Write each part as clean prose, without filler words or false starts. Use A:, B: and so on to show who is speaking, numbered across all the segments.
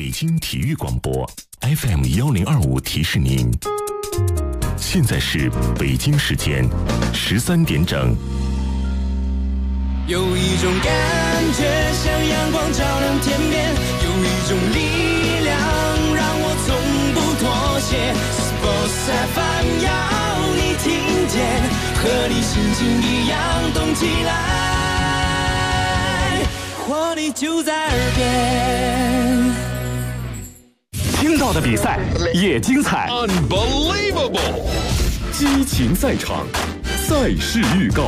A: 北京体育广播 FM1025提示您，现在是北京时间13点整。
B: 有一种感觉像阳光照亮天边，有一种力量让我从不妥协。Sports FM 要你听见，和你心情一样动起来，活力就在耳边。
C: 听到的比赛也精彩
D: ，Unbelievable！
C: 激情赛场，赛事预告。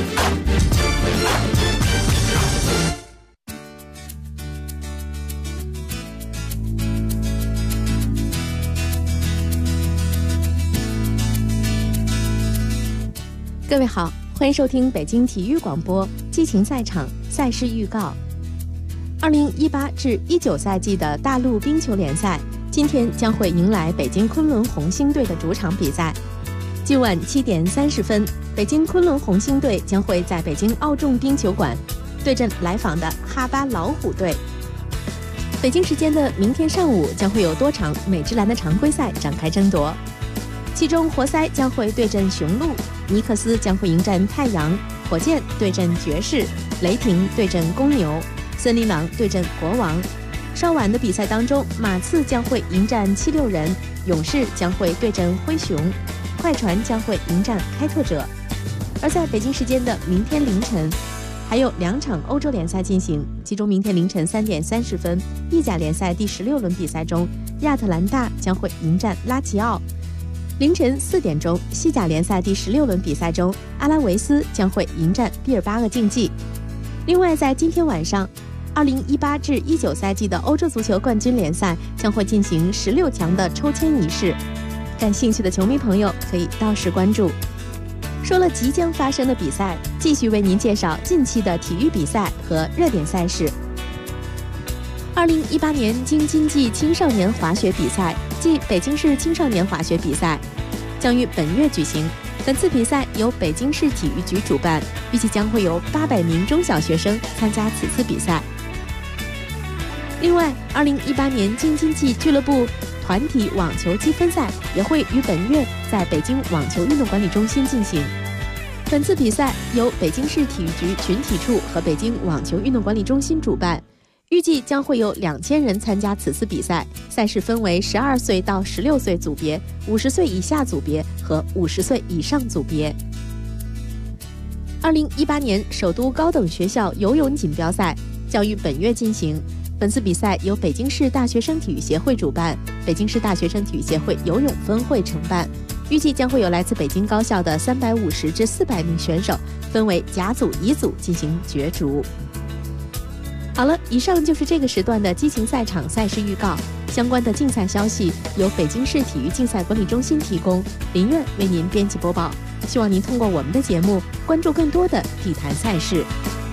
E: 各位好，欢迎收听北京体育广播激情赛场赛事预告。2018至19赛季的大陆冰球联赛今天将会迎来北京昆仑红星队的主场比赛。今晚7点30分，北京昆仑红星队将会在北京奥众冰球馆对阵来访的哈巴老虎队。北京时间的明天上午将会有多场美职篮的常规赛展开争夺，其中活塞将会对阵雄鹿，尼克斯将会迎战太阳，火箭对阵爵士，雷霆对阵公牛，森林狼对阵国王。稍晚的比赛当中，马刺将会迎战76人，勇士将会对阵灰熊，快船将会迎战开拓者。而在北京时间的明天凌晨，还有2场欧洲联赛进行，其中明天凌晨3点30分，意甲联赛第16轮比赛中，亚特兰大将会迎战拉齐奥。凌晨4点钟，西甲联赛第16轮比赛中，阿拉维斯将会迎战毕尔巴鄂竞技。另外，在今天晚上，2018至19赛季的欧洲足球冠军联赛将会进行16强的抽签仪式，感兴趣的球迷朋友可以到时关注。说了即将发生的比赛，继续为您介绍近期的体育比赛和热点赛事。2018年京津冀青少年滑雪比赛暨北京市青少年滑雪比赛将于本月举行。本次比赛由北京市体育局主办，预计将会有800名中小学生参加此次比赛。另外，2018年京津冀俱乐部团体网球积分赛也会于本月在北京网球运动管理中心进行。本次比赛由北京市体育局群体处和北京网球运动管理中心主办，预计将会有2000人参加此次比赛。赛事分为12岁到16岁组别、50岁以下组别和50岁以上组别。2018年首都高等学校游泳锦标赛将于本月进行。本次比赛由北京市大学生体育协会主办，北京市大学生体育协会游泳分会承办。预计将会有来自北京高校的350至400名选手，分为甲组、乙组进行角逐。好了，以上就是这个时段的激情赛场赛事预告。相关的竞赛消息由北京市体育竞赛管理中心提供，林苑为您编辑播报。希望您通过我们的节目关注更多的体坛赛事。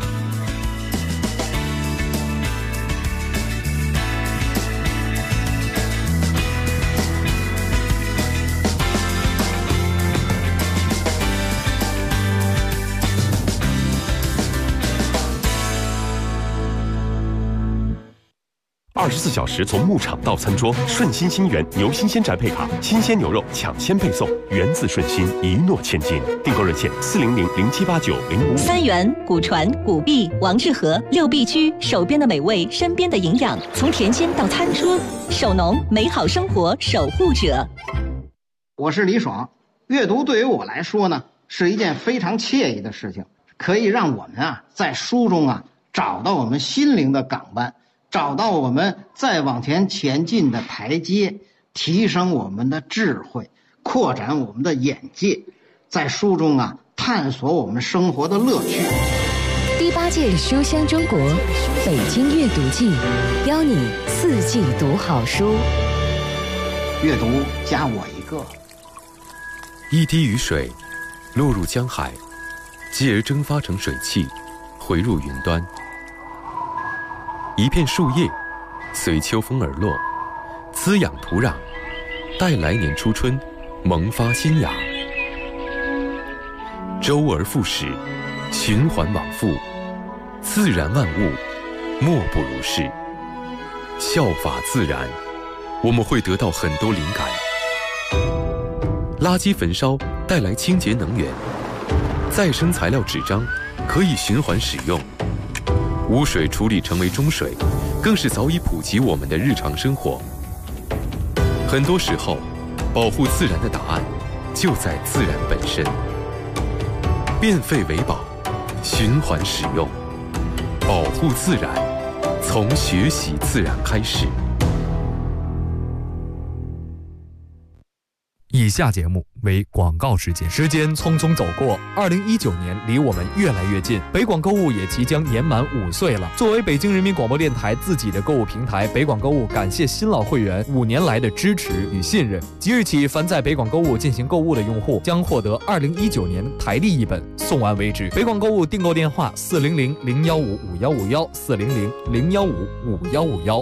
C: 24小时从牧场到餐桌，顺心新源牛新鲜宅配卡，新鲜牛肉抢先配送，源自顺心，一诺千金。订购热线400078905。
F: 三元、古传、古碧、王致和6必居，手边的美味，身边的营养，从田间到餐桌，守农，美好生活守护者。
G: 我是李爽，阅读对于我来说呢，是一件非常惬意的事情，可以让我们在书中找到我们心灵的港湾，找到我们再往前进的台阶，提升我们的智慧，扩展我们的眼界，在书中探索我们生活的乐趣。
F: 第8届书香中国北京阅读季，邀你4季读好书。
G: 阅读加我一个。
H: 一滴雨水落入江海，继而蒸发成水汽，回入云端。一片树叶随秋风而落，滋养土壤，待来年初春萌发新芽。周而复始，循环往复，自然万物莫不如是。 效法自然，我们会得到很多灵感。垃圾焚烧带来清洁能源，再生材料纸张可以循环使用，污水处理成为中水，更是早已普及我们的日常生活。很多时候，保护自然的答案就在自然本身。变废为宝，循环使用，保护自然，从学习自然开始。
I: 以下节目为广告时间。时间匆匆走过，2019年离我们越来越近，北广购物也即将年满5岁了。作为北京人民广播电台自己的购物平台，北广购物感谢新老会员5年来的支持与信任。即日起，凡在北广购物进行购物的用户将获得2019年台历一本，送完为止。北广购物订购电话：400-015-5151，400-015-5151。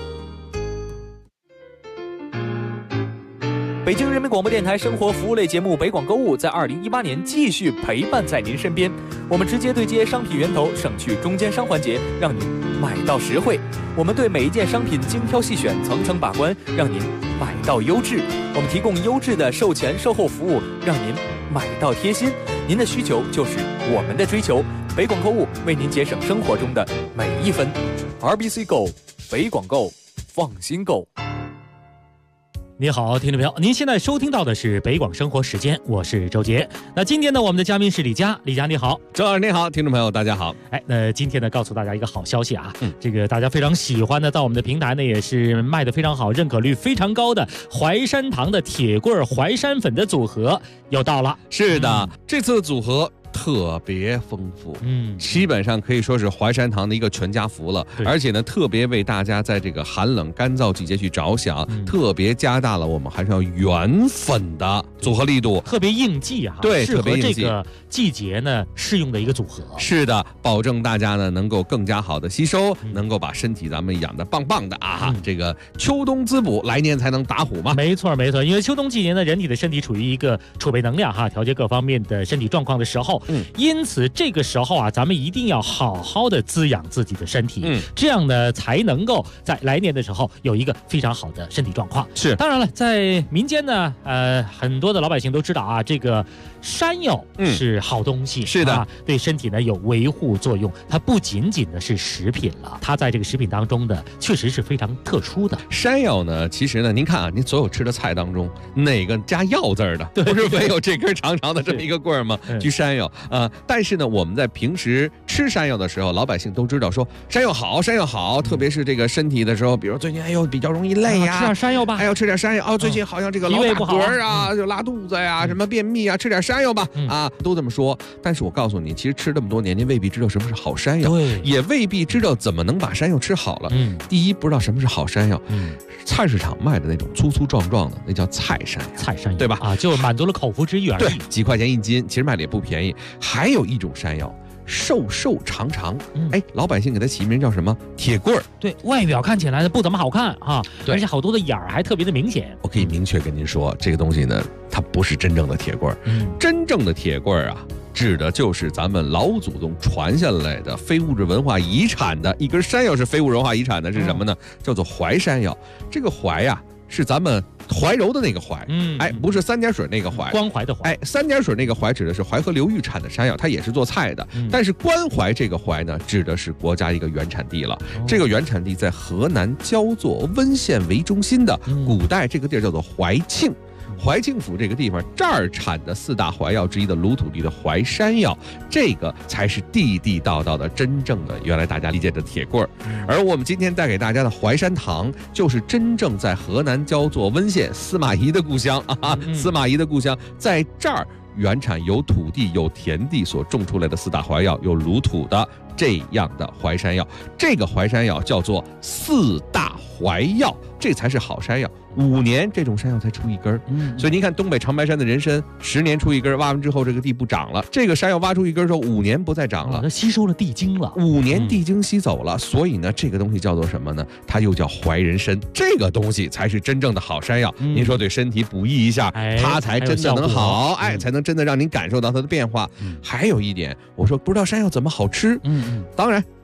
I: 北京人民广播电台生活服务类节目北广购物在2018年继续陪伴在您身边。我们直接对接商品源头，省去中间商环节，让您买到实惠。我们对每一件商品精挑细选，层层把关，让您买到优质。我们提供优质的售前售后服务，让您买到贴心。您的需求就是我们的追求。北广购物为您节省生活中的每一分。RBC Go， 北广购，放心购。
J: 你好，听众朋友，您现在收听到的是北广生活时间，我是周杰。那今天呢，我们的嘉宾是李佳，李佳你好。
K: 周老师你好，听众朋友大家好。
J: 那今天呢，告诉大家一个好消息啊，这个大家非常喜欢的，到我们的平台呢也是卖得非常好，认可率非常高的淮山堂的铁棍淮山粉的组合又到了。
K: 是的，这次的组合特别丰富，基本上可以说是淮山堂的一个全家福了。而且呢，特别为大家在这个寒冷干燥季节去着想，特别加大了我们还是要原粉的组合力度，
J: 特别应季啊，
K: 对，
J: 适合这个季节呢适用的一个组合。
K: 是的，保证大家呢能够更加好的吸收，能够把身体咱们养得棒棒的啊！这个秋冬滋补，来年才能打虎嘛。
J: 没错没错，因为秋冬季节呢，人体的身体处于一个储备能量哈，调节各方面的身体状况的时候。因此这个时候啊，咱们一定要好好的滋养自己的身体，这样呢才能够在来年的时候有一个非常好的身体状况。
K: 是，
J: 当然了，在民间呢，很多的老百姓都知道啊，这个山药是好东西，
K: 是的，
J: 对身体呢有维护作用。它不仅仅的是食品了，它在这个食品当中的确实是非常特殊的。
K: 山药呢，其实呢，您看啊，您所有吃的菜当中，哪个加药字儿的，不是没有这根长长的这么一个棍儿吗？去山药啊。但是呢，我们在平时吃山药的时候，老百姓都知道说山药好，山药好，特别是这个身体的时候，比如最近比较容易累呀，
J: 吃点山药吧，
K: 要吃点山药最近好像这个老打嗝啊，就拉肚子呀，什么便秘啊，吃点山药吧，都这么说。但是我告诉你，其实吃这么多年，您未必知道什么是好山药，也未必知道怎么能把山药吃好了。第一，不知道什么是好山药，菜市场卖的那种粗粗壮壮的，那叫菜山药，对吧？
J: 就满足了口腹之欲而已。
K: 对，几块钱1斤，其实卖的也不便宜。还有一种山药，瘦瘦长长，老百姓给它起名叫什么？铁棍儿。
J: 对，外表看起来不怎么好看啊，而且好多的眼儿还特别的明显。
K: 我可以明确跟您说，这个东西呢，它不是真正的铁棍儿。真正的铁棍儿啊，指的就是咱们老祖宗传下来的非物质文化遗产的一根山药，是非物质文化遗产的是什么呢？叫做淮山药。这个淮呀，是咱们怀柔的那个淮，不是三点水那个淮，
J: 关怀的淮，
K: 三点水那个淮指的是淮河流域产的山药，它也是做菜的。但是关怀这个淮呢，指的是国家一个原产地了。这个原产地在河南焦作温县为中心的，古代这个地儿叫做怀庆。怀庆府这个地方，这儿产的4大淮药之一的鲁土地的淮山药，这个才是地地道道的真正的原来大家理解的铁棍儿。而我们今天带给大家的淮山堂，就是真正在河南焦作温县司马懿的故乡啊，司马懿的故乡，在这儿原产有土地有田地所种出来的4大淮药，有鲁土的这样的淮山药。这个淮山药叫做4大淮药，这才是好山药。5年这种山药才出一根，所以您看东北长白山的人参10年出一根，挖完之后这个地不长了，这个山药挖出一根之后5年不再长了，
J: 它吸收了地精了
K: ，5年地精吸走了，所以呢这个东西叫做什么呢？它又叫淮人参，这个东西才是真正的好山药。您说对身体补益一下，它才真的能好，才能真的让您感受到它的变化。还有一点，我说不知道山药怎么好吃，当然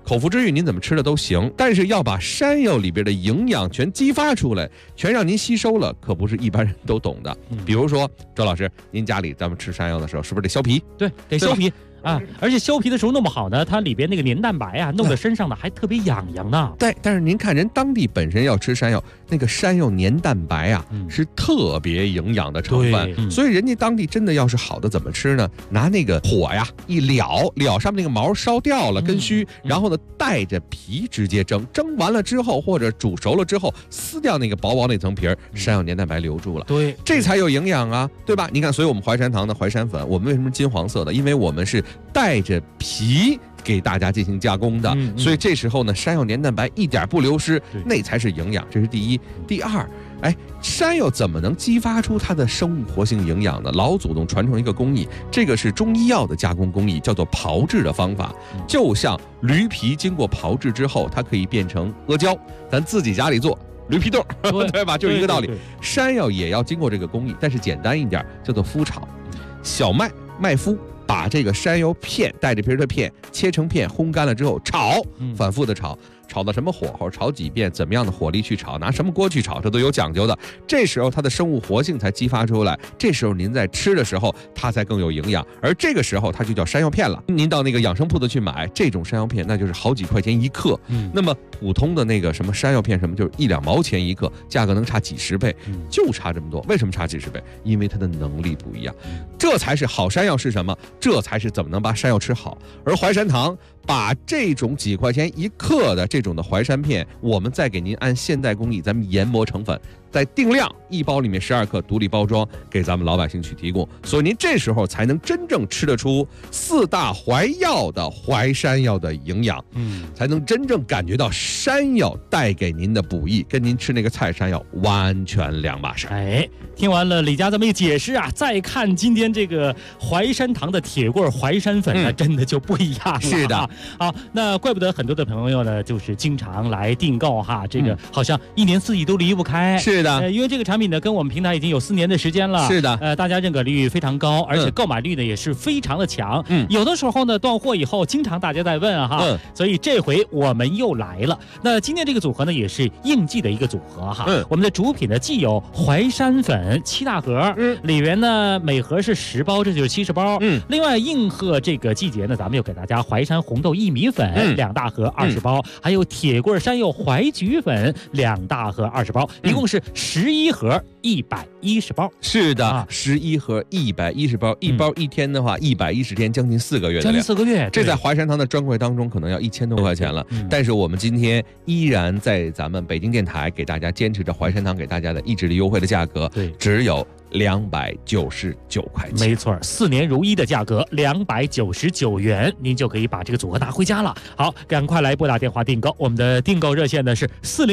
K: 口腹之欲您怎么吃的都行，但是要把山药里边的营养全激发出来，全让您吸收了，可不是一般人都懂的。比如说周老师，您家里咱们吃山药的时候，是不是得削皮？
J: 对，得削皮。啊，而且削皮的时候弄不好呢，它里边那个黏蛋白啊，弄在身上呢还特别痒痒呢。
K: 对，但是您看人当地本身要吃山药，那个山药黏蛋白啊，是特别营养的成分，所以人家当地真的要是好的怎么吃呢？拿那个火呀一燎上面那个毛烧掉了根须，然后呢带着皮直接蒸，蒸完了之后或者煮熟了之后撕掉那个薄薄那层皮儿，山药黏蛋白留住了，
J: 对，
K: 这才有营养啊，对吧？你看，所以我们淮山堂的淮山粉，我们为什么金黄色的？因为我们是带着皮给大家进行加工的，所以这时候呢，山药黏蛋白一点不流失，那才是营养，这是第一。第二，山药怎么能激发出它的生物活性营养呢？老祖宗传承一个工艺，这个是中医药的加工工艺，叫做炮制的方法。就像驴皮经过炮制之后，它可以变成阿胶，咱自己家里做驴皮豆，对吧？就是一个道理。山药也要经过这个工艺，但是简单一点，叫做麸炒。小麦麦麸把这个山药片带着皮的片切成片，烘干了之后炒，反复的炒。炒到什么火候，炒几遍，怎么样的火力去炒，拿什么锅去炒，这都有讲究的。这时候它的生物活性才激发出来，这时候您在吃的时候它才更有营养，而这个时候它就叫山药片了。您到那个养生铺子去买这种山药片，那就是好几块钱一克，那么普通的那个什么山药片什么就是1-2毛钱一克，价格能差几十倍，就差这么多。为什么差几十倍？因为它的能力不一样。这才是好山药是什么？这才是怎么能把山药吃好。而淮山堂把这种几块钱一克的这种的淮山片，我们再给您按现代工艺，咱们研磨成粉，再定量，一包里面12克，独立包装，给咱们老百姓去提供。所以您这时候才能真正吃得出4大淮药的淮山药的营养，才能真正感觉到山药带给您的补益，跟您吃那个菜山药完全两码事。
J: 听完了李家这么一解释啊，再看今天这个淮山堂的铁棍淮山粉呢，真的就不一样了。
K: 是的。
J: 好，那怪不得很多的朋友呢，就是经常来订购哈，这个好像一年四季都离不开。
K: 是的，
J: 因为这个产品呢，跟我们平台已经有4年的时间了。
K: 是的，
J: 大家认可率非常高，而且购买率呢也是非常的强。有的时候呢断货以后，经常大家在问哈，所以这回我们又来了。那今天这个组合呢，也是应季的一个组合哈。我们的主品呢，既有淮山粉7大盒，里边呢每盒是10包，这就是70包。另外应和这个季节呢，咱们又给大家淮山红豆薏米粉2大盒20包，还有铁棍山药淮菊粉2大盒20包，一共是11盒110包。
K: 是的，11盒110包，一包一天的话110天，将近4个月的量，
J: 将近4个月。
K: 这在淮山堂的专柜当中可能要1000多块钱了。但是我们今天依然在咱们北京电台给大家坚持着淮山堂给大家的意志力优惠的价格，只有299块钱。
J: 没错，4年如一的价格299元，您就可以把这个组合拿回家了。好，赶快来拨打电话订购，我们的订购热线呢是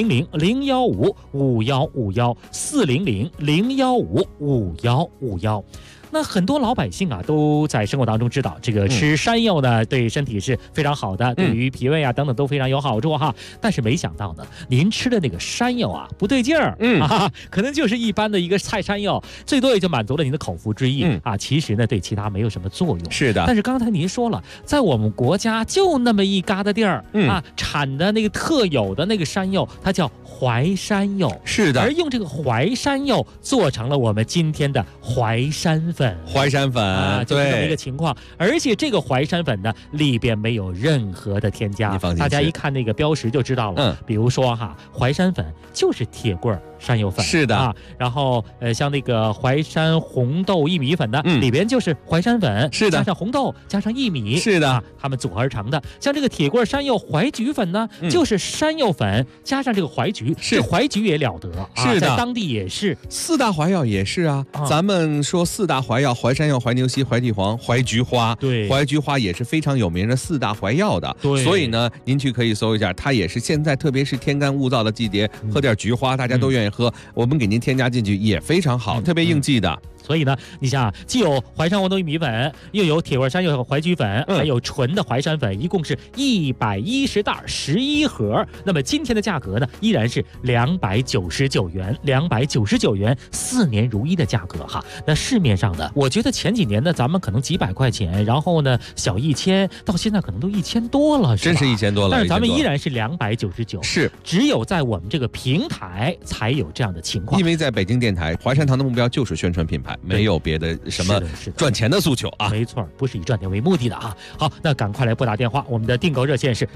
J: 400-015-5151，400-015-5151。那很多老百姓啊，都在生活当中知道，这个吃山药呢，对身体是非常好的，对于脾胃啊等等都非常有好处哈。但是没想到呢，您吃的那个山药啊不对劲儿，可能就是一般的一个菜山药，最多也就满足了您的口腹之欲啊。其实呢，对其他没有什么作用。
K: 是的。
J: 但是刚才您说了，在我们国家就那么一疙瘩地儿产的那个特有的那个山药，它叫淮山药。
K: 是的。
J: 而用这个淮山药做成了我们今天的淮山粉。
K: 淮山粉
J: 就是这么一个情况。而且这个淮山粉呢，里边没有任何的添加，大家一看那个标识就知道了。比如说哈，淮山粉就是铁棍山药粉。
K: 是的。
J: 然后像那个淮山红豆薏米粉呢，里边就是淮山粉，
K: 是的，
J: 加上红豆加上薏米，
K: 是的，
J: 它们组合而成的。像这个铁棍山药淮菊粉呢，就是山药粉加上这个淮菊，这淮菊也了得，
K: 是的，
J: 在当地也是
K: 4大淮药也是啊。咱们说4大淮药，淮山药、淮牛膝、淮地黄、淮菊花，
J: 对，
K: 淮菊花也是非常有名的4大淮药的。
J: 对，
K: 所以呢，您去可以搜一下，它也是现在特别是天干物燥的季节，喝点菊花大家都愿意喝，我们给您添加进去也非常好，特别应季的。
J: 所以呢，你想既有淮山黄豆薏米粉，又有铁棍山药淮菊粉，还有纯的淮山粉，一共是110袋11盒。那么今天的价格呢，依然是299元，299元，4年如一的价格哈。那市面上的，我觉得前几年呢，咱们可能几百块钱，然后呢小1000，到现在可能都1000多了，
K: 真是1000多了。
J: 但是咱们依然是299，
K: 是
J: 只有在我们这个平台才有这样的情况。
K: 因为在北京电台，淮山堂的目标就是宣传品牌，没有别的什么赚钱的诉求啊。
J: 没错，不是以赚钱为目的的啊。好，那赶快来拨打电话，我们的订购热线是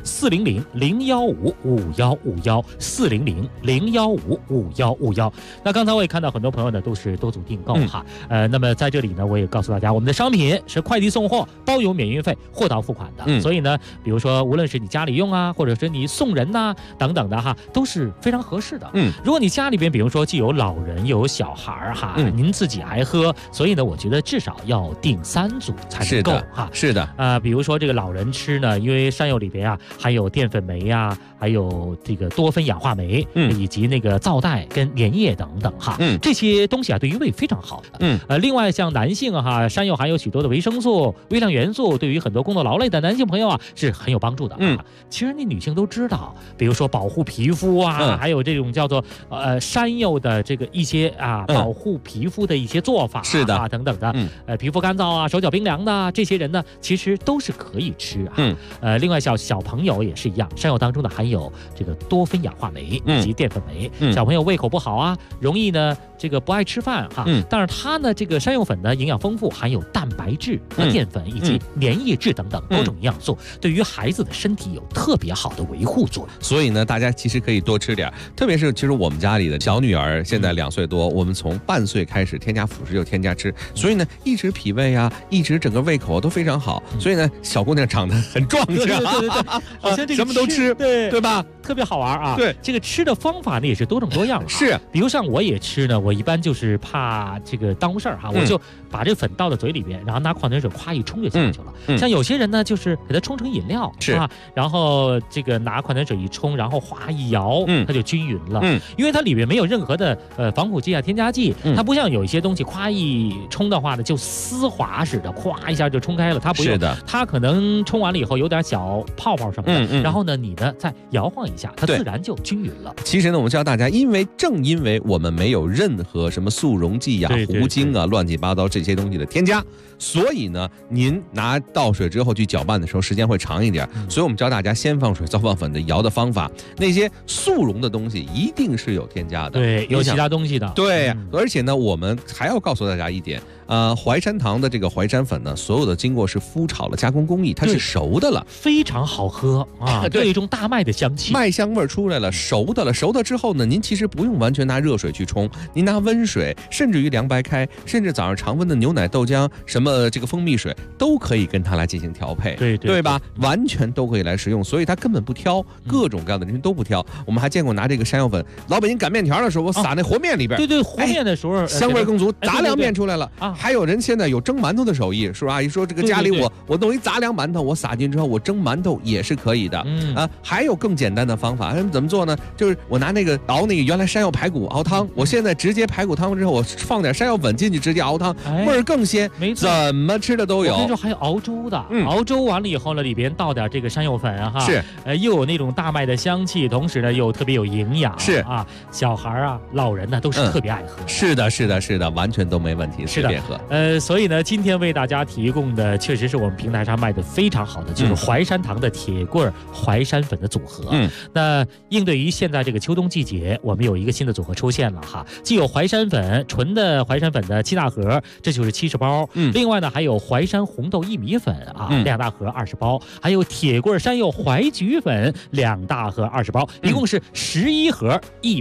J: 400-015-5151，400-015-5151。那刚才我也看到很多朋友呢都组订购哈，那么在这里呢，我也告诉大家，我们的商品是快递送货，包邮免运费，货到付款的。所以呢，比如说无论是你家里用啊，或者是你送人呐等等的哈，都是非常合适的。如果你家里边比如说既有老人又有小孩哈，您自己还喝，所以呢，我觉得至少要订3组才能够哈。
K: 是的，
J: 比如说这个老人吃呢，因为山药里边啊含有淀粉酶呀，还有这个多酚氧化酶，以及那个皂带跟粘液等等哈，这些东西啊对于胃非常好的。另外像男性哈，山药含有许多的维生素、微量元素，对于很多工作劳累的男性朋友啊是很有帮助的。其实那女性都知道，比如说保护皮肤啊，还有这种叫做山药的这个一些保护皮肤的一些做法
K: 是的
J: 等等的，皮肤干燥啊、手脚冰凉的这些人呢，其实都是可以吃啊。另外小朋友也是一样，山药当中呢含有这个多酚氧化酶以及淀粉酶，小朋友胃口不好啊，容易呢这个不爱吃饭哈，但是它呢这个山药粉呢营养丰富，含有蛋白质和淀粉以及粘液质等等多种营养素，对于孩子的身体有特别好的维护作用。
K: 所以呢，大家其实可以多吃点，特别是其实我们家里的小女儿现在2岁多，我们从半岁开始添加辅食就添加吃，所以呢一直脾胃啊，一直整个胃口都非常好，所以呢小姑娘长得很壮实，
J: 对，好像这个
K: 什么都吃，对吧？
J: 特别好玩啊。
K: 对，
J: 这个吃的方法呢也是多种多样的。
K: 是，
J: 比如像我也吃呢，我一般就是怕这个耽误事儿哈，我就把这个粉倒到嘴里边，然后拿矿泉水夸一冲就下去了。像有些人呢，就是给它冲成饮料，
K: 是
J: 啊，然后这个拿矿泉水一冲，然后哗一摇，它就均匀了。因为它里面没有任何的防腐剂啊、添加剂，它不像有一些东西夸一冲的话呢，就丝滑似的，咵一下就冲开了。它不用，它可能冲完了以后有点小泡泡什么的，然后呢，你呢再摇晃一下，它自然就均匀了。
K: 其实呢，我们教大家，正因为我们没有任何什么速溶剂呀、糊精啊、乱七八糟这些东西的添加，所以呢，您拿倒水之后去搅拌的时候，时间会长一点。所以我们教大家先放水，再放粉的摇的方法。那些速溶的东西一定是有添加的，
J: 对，有其他东西的。
K: 对，而且呢，我们还要告诉大家一点。淮山堂的这个淮山粉呢，所有的经过是麸炒了加工工艺，它是熟的了，
J: 非常好喝啊，对，有一种大麦的香气，
K: 麦香味出来了，熟的了。熟的之后呢，您其实不用完全拿热水去冲，您拿温水，甚至于凉白开，甚至早上常温的牛奶、豆浆，什么这个蜂蜜水，都可以跟它来进行调配，对吧？完全都可以来食用，所以它根本不挑，各种各样的人都不挑。我们还见过拿这个山药粉，老北京擀面条的时候，我撒那和面里边，
J: 对，和面的时候
K: 香味更足，杂粮面出来了啊。还有人现在有蒸馒头的手艺，是吧？阿姨说这个家里我弄一杂粮馒头，我撒进之后我蒸馒头也是可以的。还有更简单的方法，怎么做呢？就是我拿那个熬那个原来山药排骨熬汤，我现在直接排骨汤之后，我放点山药粉进去直接熬汤，味儿更鲜。
J: 没错，
K: 怎么吃的都有。
J: 我跟你说还有熬粥的，熬粥完了以后呢，里边倒点这个山药粉哈，
K: 是
J: 又有那种大麦的香气，同时呢又特别有营养，
K: 是
J: 啊，小孩啊、老人呢都是特别爱喝。
K: 是的，完全都没问题，随便喝。
J: 所以呢，今天为大家提供的确实是我们平台上卖的非常好的，就是淮山堂的铁棍淮山粉的组合。那应对于现在这个秋冬季节，我们有一个新的组合出现了哈，既有淮山粉纯的淮山粉的7大盒，这就是70包。另外呢，还有淮山红豆薏米粉啊，2大盒20包，还有铁棍山药淮菊粉2大盒20包，一共是11盒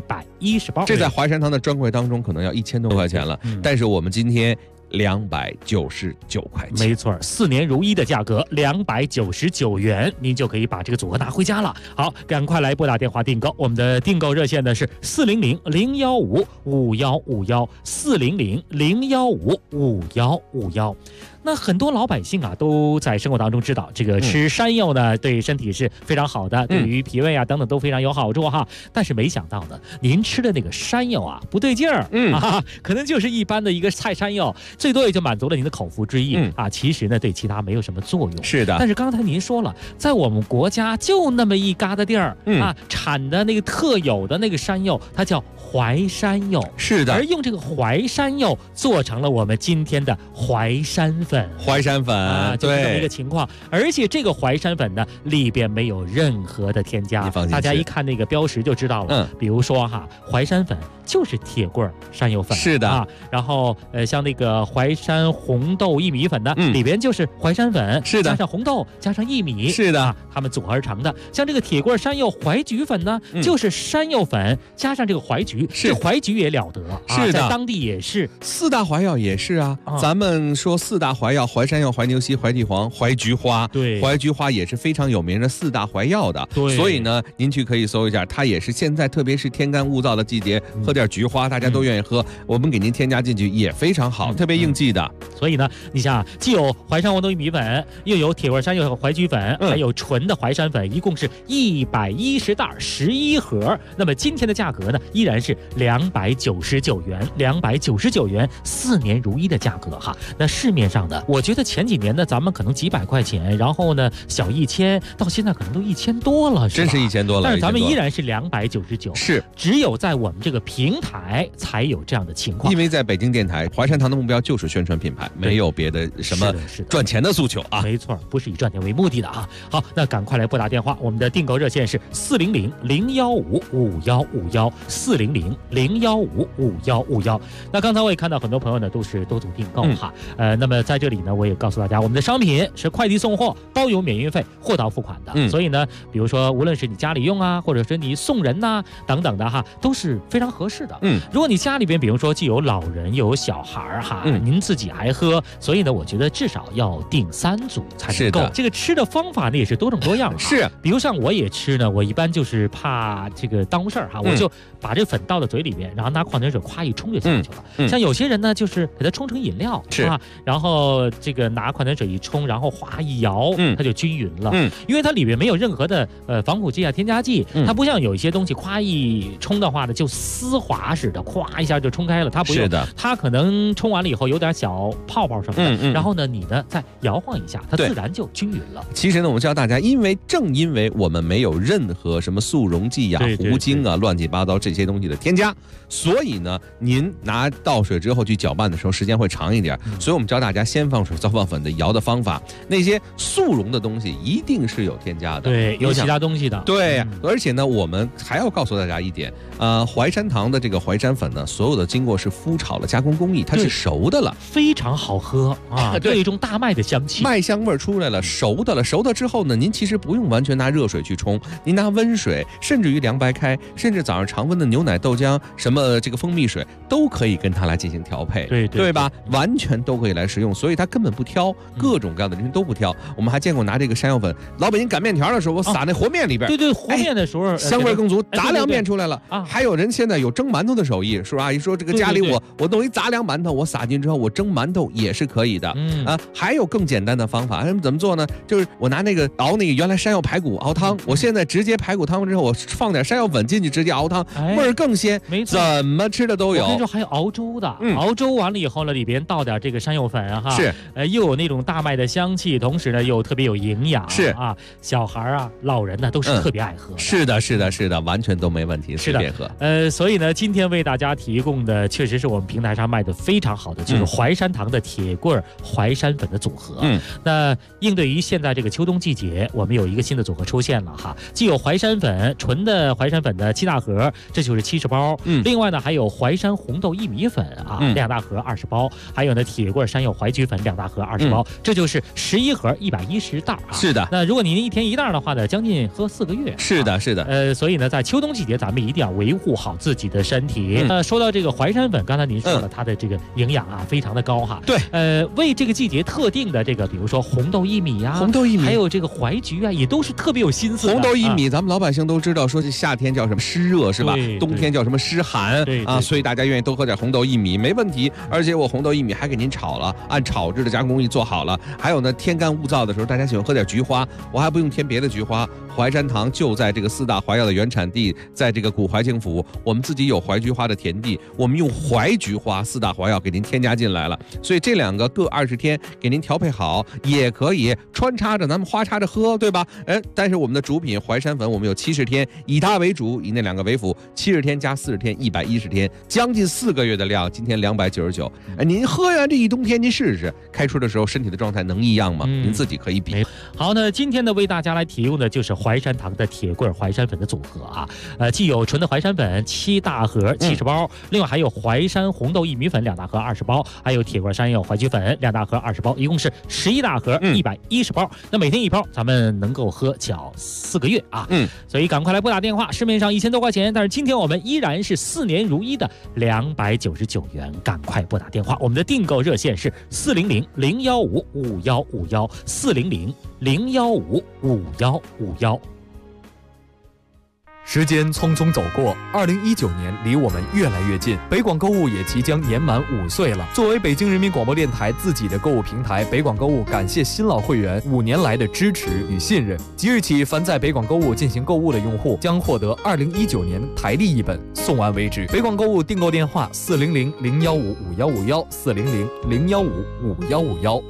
J: 110包。
K: 这在淮山堂的专柜当中可能要1000多块钱了，但是我们今天299块钱，
J: 没错，4年如一的价格299元，您就可以把这个组合拿回家了。好，赶快来拨打电话订购，我们的订购热线呢是400-015-5151，400-015-5151。 那很多老百姓啊都在生活当中知道，这个吃山药呢对身体是非常好的，对于脾胃啊等等都非常有好处哈。但是没想到呢，您吃的那个山药啊不对劲儿，可能就是一般的一个菜山药，最多也就满足了您的口腹之欲啊。其实呢对其他没有什么作用。
K: 是的。
J: 但是刚才您说了，在我们国家就那么一疙瘩地儿啊，产的那个特有的那个山药，它叫淮山药。
K: 是的。
J: 而用这个淮山药做成了我们今天的淮山粉。
K: 淮山粉啊，
J: 就是这么一个情况。而且这个淮山粉呢，里边没有任何的添加，大家一看那个标识就知道了。比如说哈，淮山粉就是铁棍山药粉。
K: 是的
J: 啊。然后像那个淮山红豆薏米粉呢，里边就是淮山粉，
K: 是的，
J: 加上红豆加上薏米，
K: 是的，
J: 它们组合而成的。像这个铁棍山药淮菊粉呢，就是山药粉加上这个淮菊，这淮菊也了得，
K: 是的，
J: 在当地也是
K: 4大淮药也是啊。咱们说4大淮药，淮山药、淮牛膝、淮地黄、淮菊花，
J: 对，
K: 淮菊花也是非常有名的4大淮药的。
J: 对，
K: 所以呢，您去可以搜一下，它也是现在特别是天干物燥的季节，喝点菊花，大家都愿意喝，我们给您添加进去也非常好，特别应季的。
J: 所以呢，你想，既有淮山红豆薏米粉，又有铁棍山药和淮菊粉，还有纯的淮山粉，一共是110袋11盒。那么今天的价格呢，依然是299元，299元，4年如一的价格哈。那市面上的，我觉得前几年呢，咱们可能几百块钱，然后呢小1000，到现在可能都1000多了，
K: 真是1000多了。
J: 但是咱们依然是299，
K: 是
J: 只有在我们这个平台才有这样的情况。
K: 因为在北京电台，淮山堂的目标就是宣传品牌，没有别的什么赚钱的诉求啊。
J: 没错，不是以赚钱为目的的啊。好，那赶快来拨打电话，我们的订购热线是400-015-5151，400-015-5151。那刚才我也看到很多朋友呢都是多组订购哈，那么在这里呢，我也告诉大家，我们的商品是快递送货，包邮免运费，货到付款的。所以呢，比如说无论是你家里用啊，或者是你送人呐等等的哈，都是非常合适的。如果你家里边比如说既有老人又有小孩哈，您自己还喝，所以呢，我觉得至少要订3组才能够。这个吃的方法呢也是多种多样。
K: 是，
J: 比如像我也吃呢，我一般就是怕这个耽误事儿哈，我就把这粉倒到嘴里边，然后拿矿泉水夸一冲就下去了。像有些人呢，就是给它冲成饮料，是吧？然后这个拿矿泉水一冲，然后哗一摇，它就均匀了。因为它里面没有任何的防腐剂啊、添加剂，它不像有一些东西夸一冲的话呢，就丝滑似的，咵一下就冲开了。它不用，它可能冲完了以后有点小泡泡什么的，然后呢，你呢再摇晃一下，它自然就均匀了。
K: 其实呢，我们教大家，正因为我们没有任何什么速溶剂啊、糊精啊、乱七八糟这些东西的添加，所以呢，您拿倒水之后去搅拌的时候，时间会长一点。所以我们教大家先放水、再放粉的摇的方法。那些速溶的东西一定是有添加的，
J: 对，有其他东西的。
K: 对，而且呢，我们还要告诉大家一点，淮山堂的这个淮山粉呢，所有的经过是麸炒了加工工艺，它是熟的了，
J: 非常好喝啊，有一种大麦的香气，
K: 麦香味出来了，熟的了。熟的之后呢，您其实不用完全拿热水去冲，您拿温水，甚至于凉白开，甚至早上常温的牛奶、豆浆，什么这个蜂蜜水都可以跟它来进行调配，对吧？完全都可以来食用，所以它根本不挑，各种各样的人都不挑。我们还见过拿这个山药粉，老北京擀面条的时候，我撒那和面里边，
J: 对，和面的时候
K: 香味更足，杂粮面出来了啊。还有人现在有蒸馒头的手艺，是吧？阿姨说这个家里我弄一杂粮馒头，我撒进之后我蒸馒头也是可以的。还有更简单的方法，怎么做呢？就是我拿那个熬那个原来山药排骨熬汤，我现在直接排骨汤之后，我放点山药粉进去，直接熬汤，味儿更鲜。
J: 没错，
K: 怎么吃的都有。
J: 我跟你说，还有熬粥的，熬粥完了以后呢，里边倒点这个山药粉哈，
K: 是，
J: 又有那种大麦的香气，同时呢又特别有营养，
K: 是
J: 啊，小孩啊、老人呢都是特别爱喝的。
K: 是的，完全都没问题，随便喝。
J: 所以呢，今天为大家提供的确实是我们平台上卖的非常好的，就是淮山堂的铁棍淮山粉的组合。那应对于现在这个秋冬季节，我们有一个新的组合出现了哈，既有淮山粉纯的淮山粉的7大盒，这就是70包。另外呢，还有淮山红豆薏米粉啊，2大盒20包，还有呢铁棍山药淮菊粉2大盒20包，这就是11盒110袋啊。
K: 是的。
J: 那如果您1天1袋的话呢，将近喝4个月。
K: 是的。
J: 所以呢，在秋冬季节，咱们一定要维护好自己的身体。说到这个淮山粉，刚才您说了，它的这个营养啊非常的高哈。
K: 对。
J: 为这个季节特定的这个，比如说红豆薏米啊，还有这个淮菊啊，也都是特别有心思的。
K: 红豆薏米，咱们老百姓都知道，说是夏天叫什么湿热是吧？冬天叫什么湿寒啊？所以大家愿意多喝点红豆薏米，没问题。而且我红豆薏米还给您炒了，按炒制的加工工艺做好了。还有呢，天干物燥的时候，大家喜欢喝点菊花，我还不用添别的菊花。淮山堂就在这个4大淮药的原产地，在这个古淮清府，我们自己有淮菊花的田地，我们用淮菊花4大淮药给您添加进来了。所以这2个各20天给您调配好，也可以穿插着咱们花插着喝，对吧？但是我们的主品淮山粉，我们有70天，以它为主，以那2个为辅，70天加40天，110天，将近4个月的量，今天299。您喝完这一冬天，您试试，开春的时候身体的状态能一样吗？您自己可以比。
J: 好，那今天呢，为大家来提供的就是淮山堂的铁棍淮山粉的组合啊，既有纯的淮山粉7大盒70包，另外还有淮山红豆薏米粉2大盒20包，还有铁棍山药淮菊粉2大盒20包，一共是11大盒110包。那每天1包，咱们能够喝脚4个月啊。所以赶快来拨打电话，市面上1000多块钱，但是今天我们依然是4年如一的299元，赶快拨打电话，我们的订购热线是400-015-5151，400-015-5151。
I: 时间匆匆走过，2019年离我们越来越近，北广购物也即将年满5岁了。作为北京人民广播电台自己的购物平台，北广购物感谢新老会员5年来的支持与信任。即日起，凡在北广购物进行购物的用户将获得2019年台历1本，送完为止。北广购物订购电话400-015-5151，400-015-5151。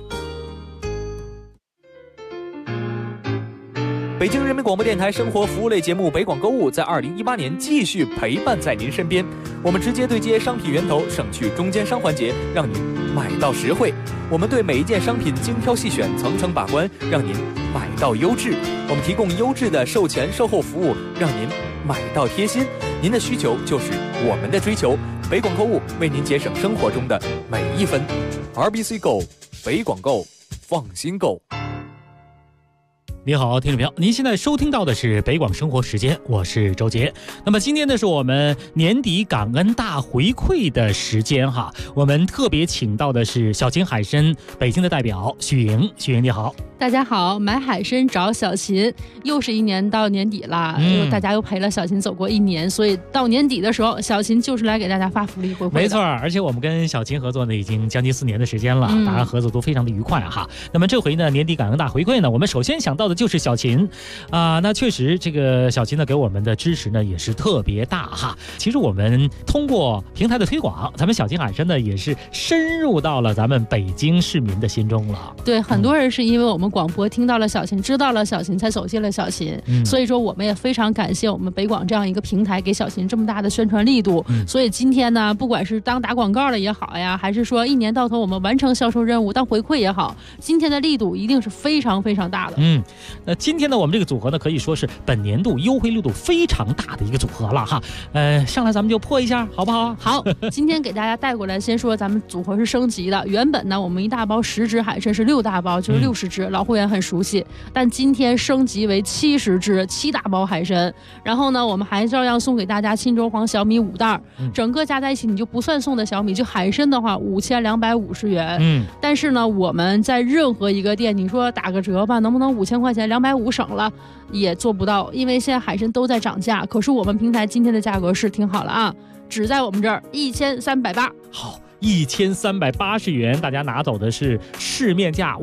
I: 北京人民广播电台生活服务类节目《北广购物》在2018年继续陪伴在您身边。我们直接对接商品源头，省去中间商环节，让您买到实惠。我们对每一件商品精挑细选，层层把关，让您买到优质。我们提供优质的售前售后服务，让您买到贴心。您的需求就是我们的追求。北广购物为您节省生活中的每一分。RBC Go， 北广购，放心购。
J: 你好，听众朋友，您现在收听到的是北广生活时间，我是周杰。那么今天呢，是我们年底感恩大回馈的时间哈，我们特别请到的是小秦海参北京的代表许莹。许莹你好。
L: 大家好，买海参找小秦，又是一年到年底了，大家又陪了小秦走过1年，所以到年底的时候，小秦就是来给大家发福利回馈的。
J: 没错，而且我们跟小秦合作呢，已经将近4年的时间了，大家合作都非常的愉快哈。那么这回呢，年底感恩大回馈呢，我们首先想到的就是小秦啊，那确实这个小秦呢给我们的支持呢也是特别大哈。其实我们通过平台的推广，咱们小秦海参呢也是深入到了咱们北京市民的心中了。
L: 对，很多人是因为我们广播听到了小秦，知道了小秦，才走进了小秦。所以说我们也非常感谢我们北广这样一个平台，给小秦这么大的宣传力度。所以今天呢，不管是当打广告了也好呀，还是说1年到头我们完成销售任务当回馈也好，今天的力度一定是非常非常大的。
J: 那今天呢，我们这个组合呢，可以说是本年度优惠力度非常大的一个组合了哈。上来咱们就破一下，好不好？
L: 好，今天给大家带过来，先说咱们组合是升级的。原本呢，我们1大包10只海参是6大包，就是60只，老会员很熟悉。但今天升级为70只7大包海参，然后呢，我们还照样送给大家沁州黄小米5袋，整个加在一起你就不算送的小米，就海参的话5250元。但是呢，我们在任何一个店，你说打个折吧，能不能5000块钱250省了？也做不到，因为现在海参都在涨价。可是我们平台今天的价格是挺好了啊，只在我们这儿1380。
J: 好。1380元，大家拿走的是市面价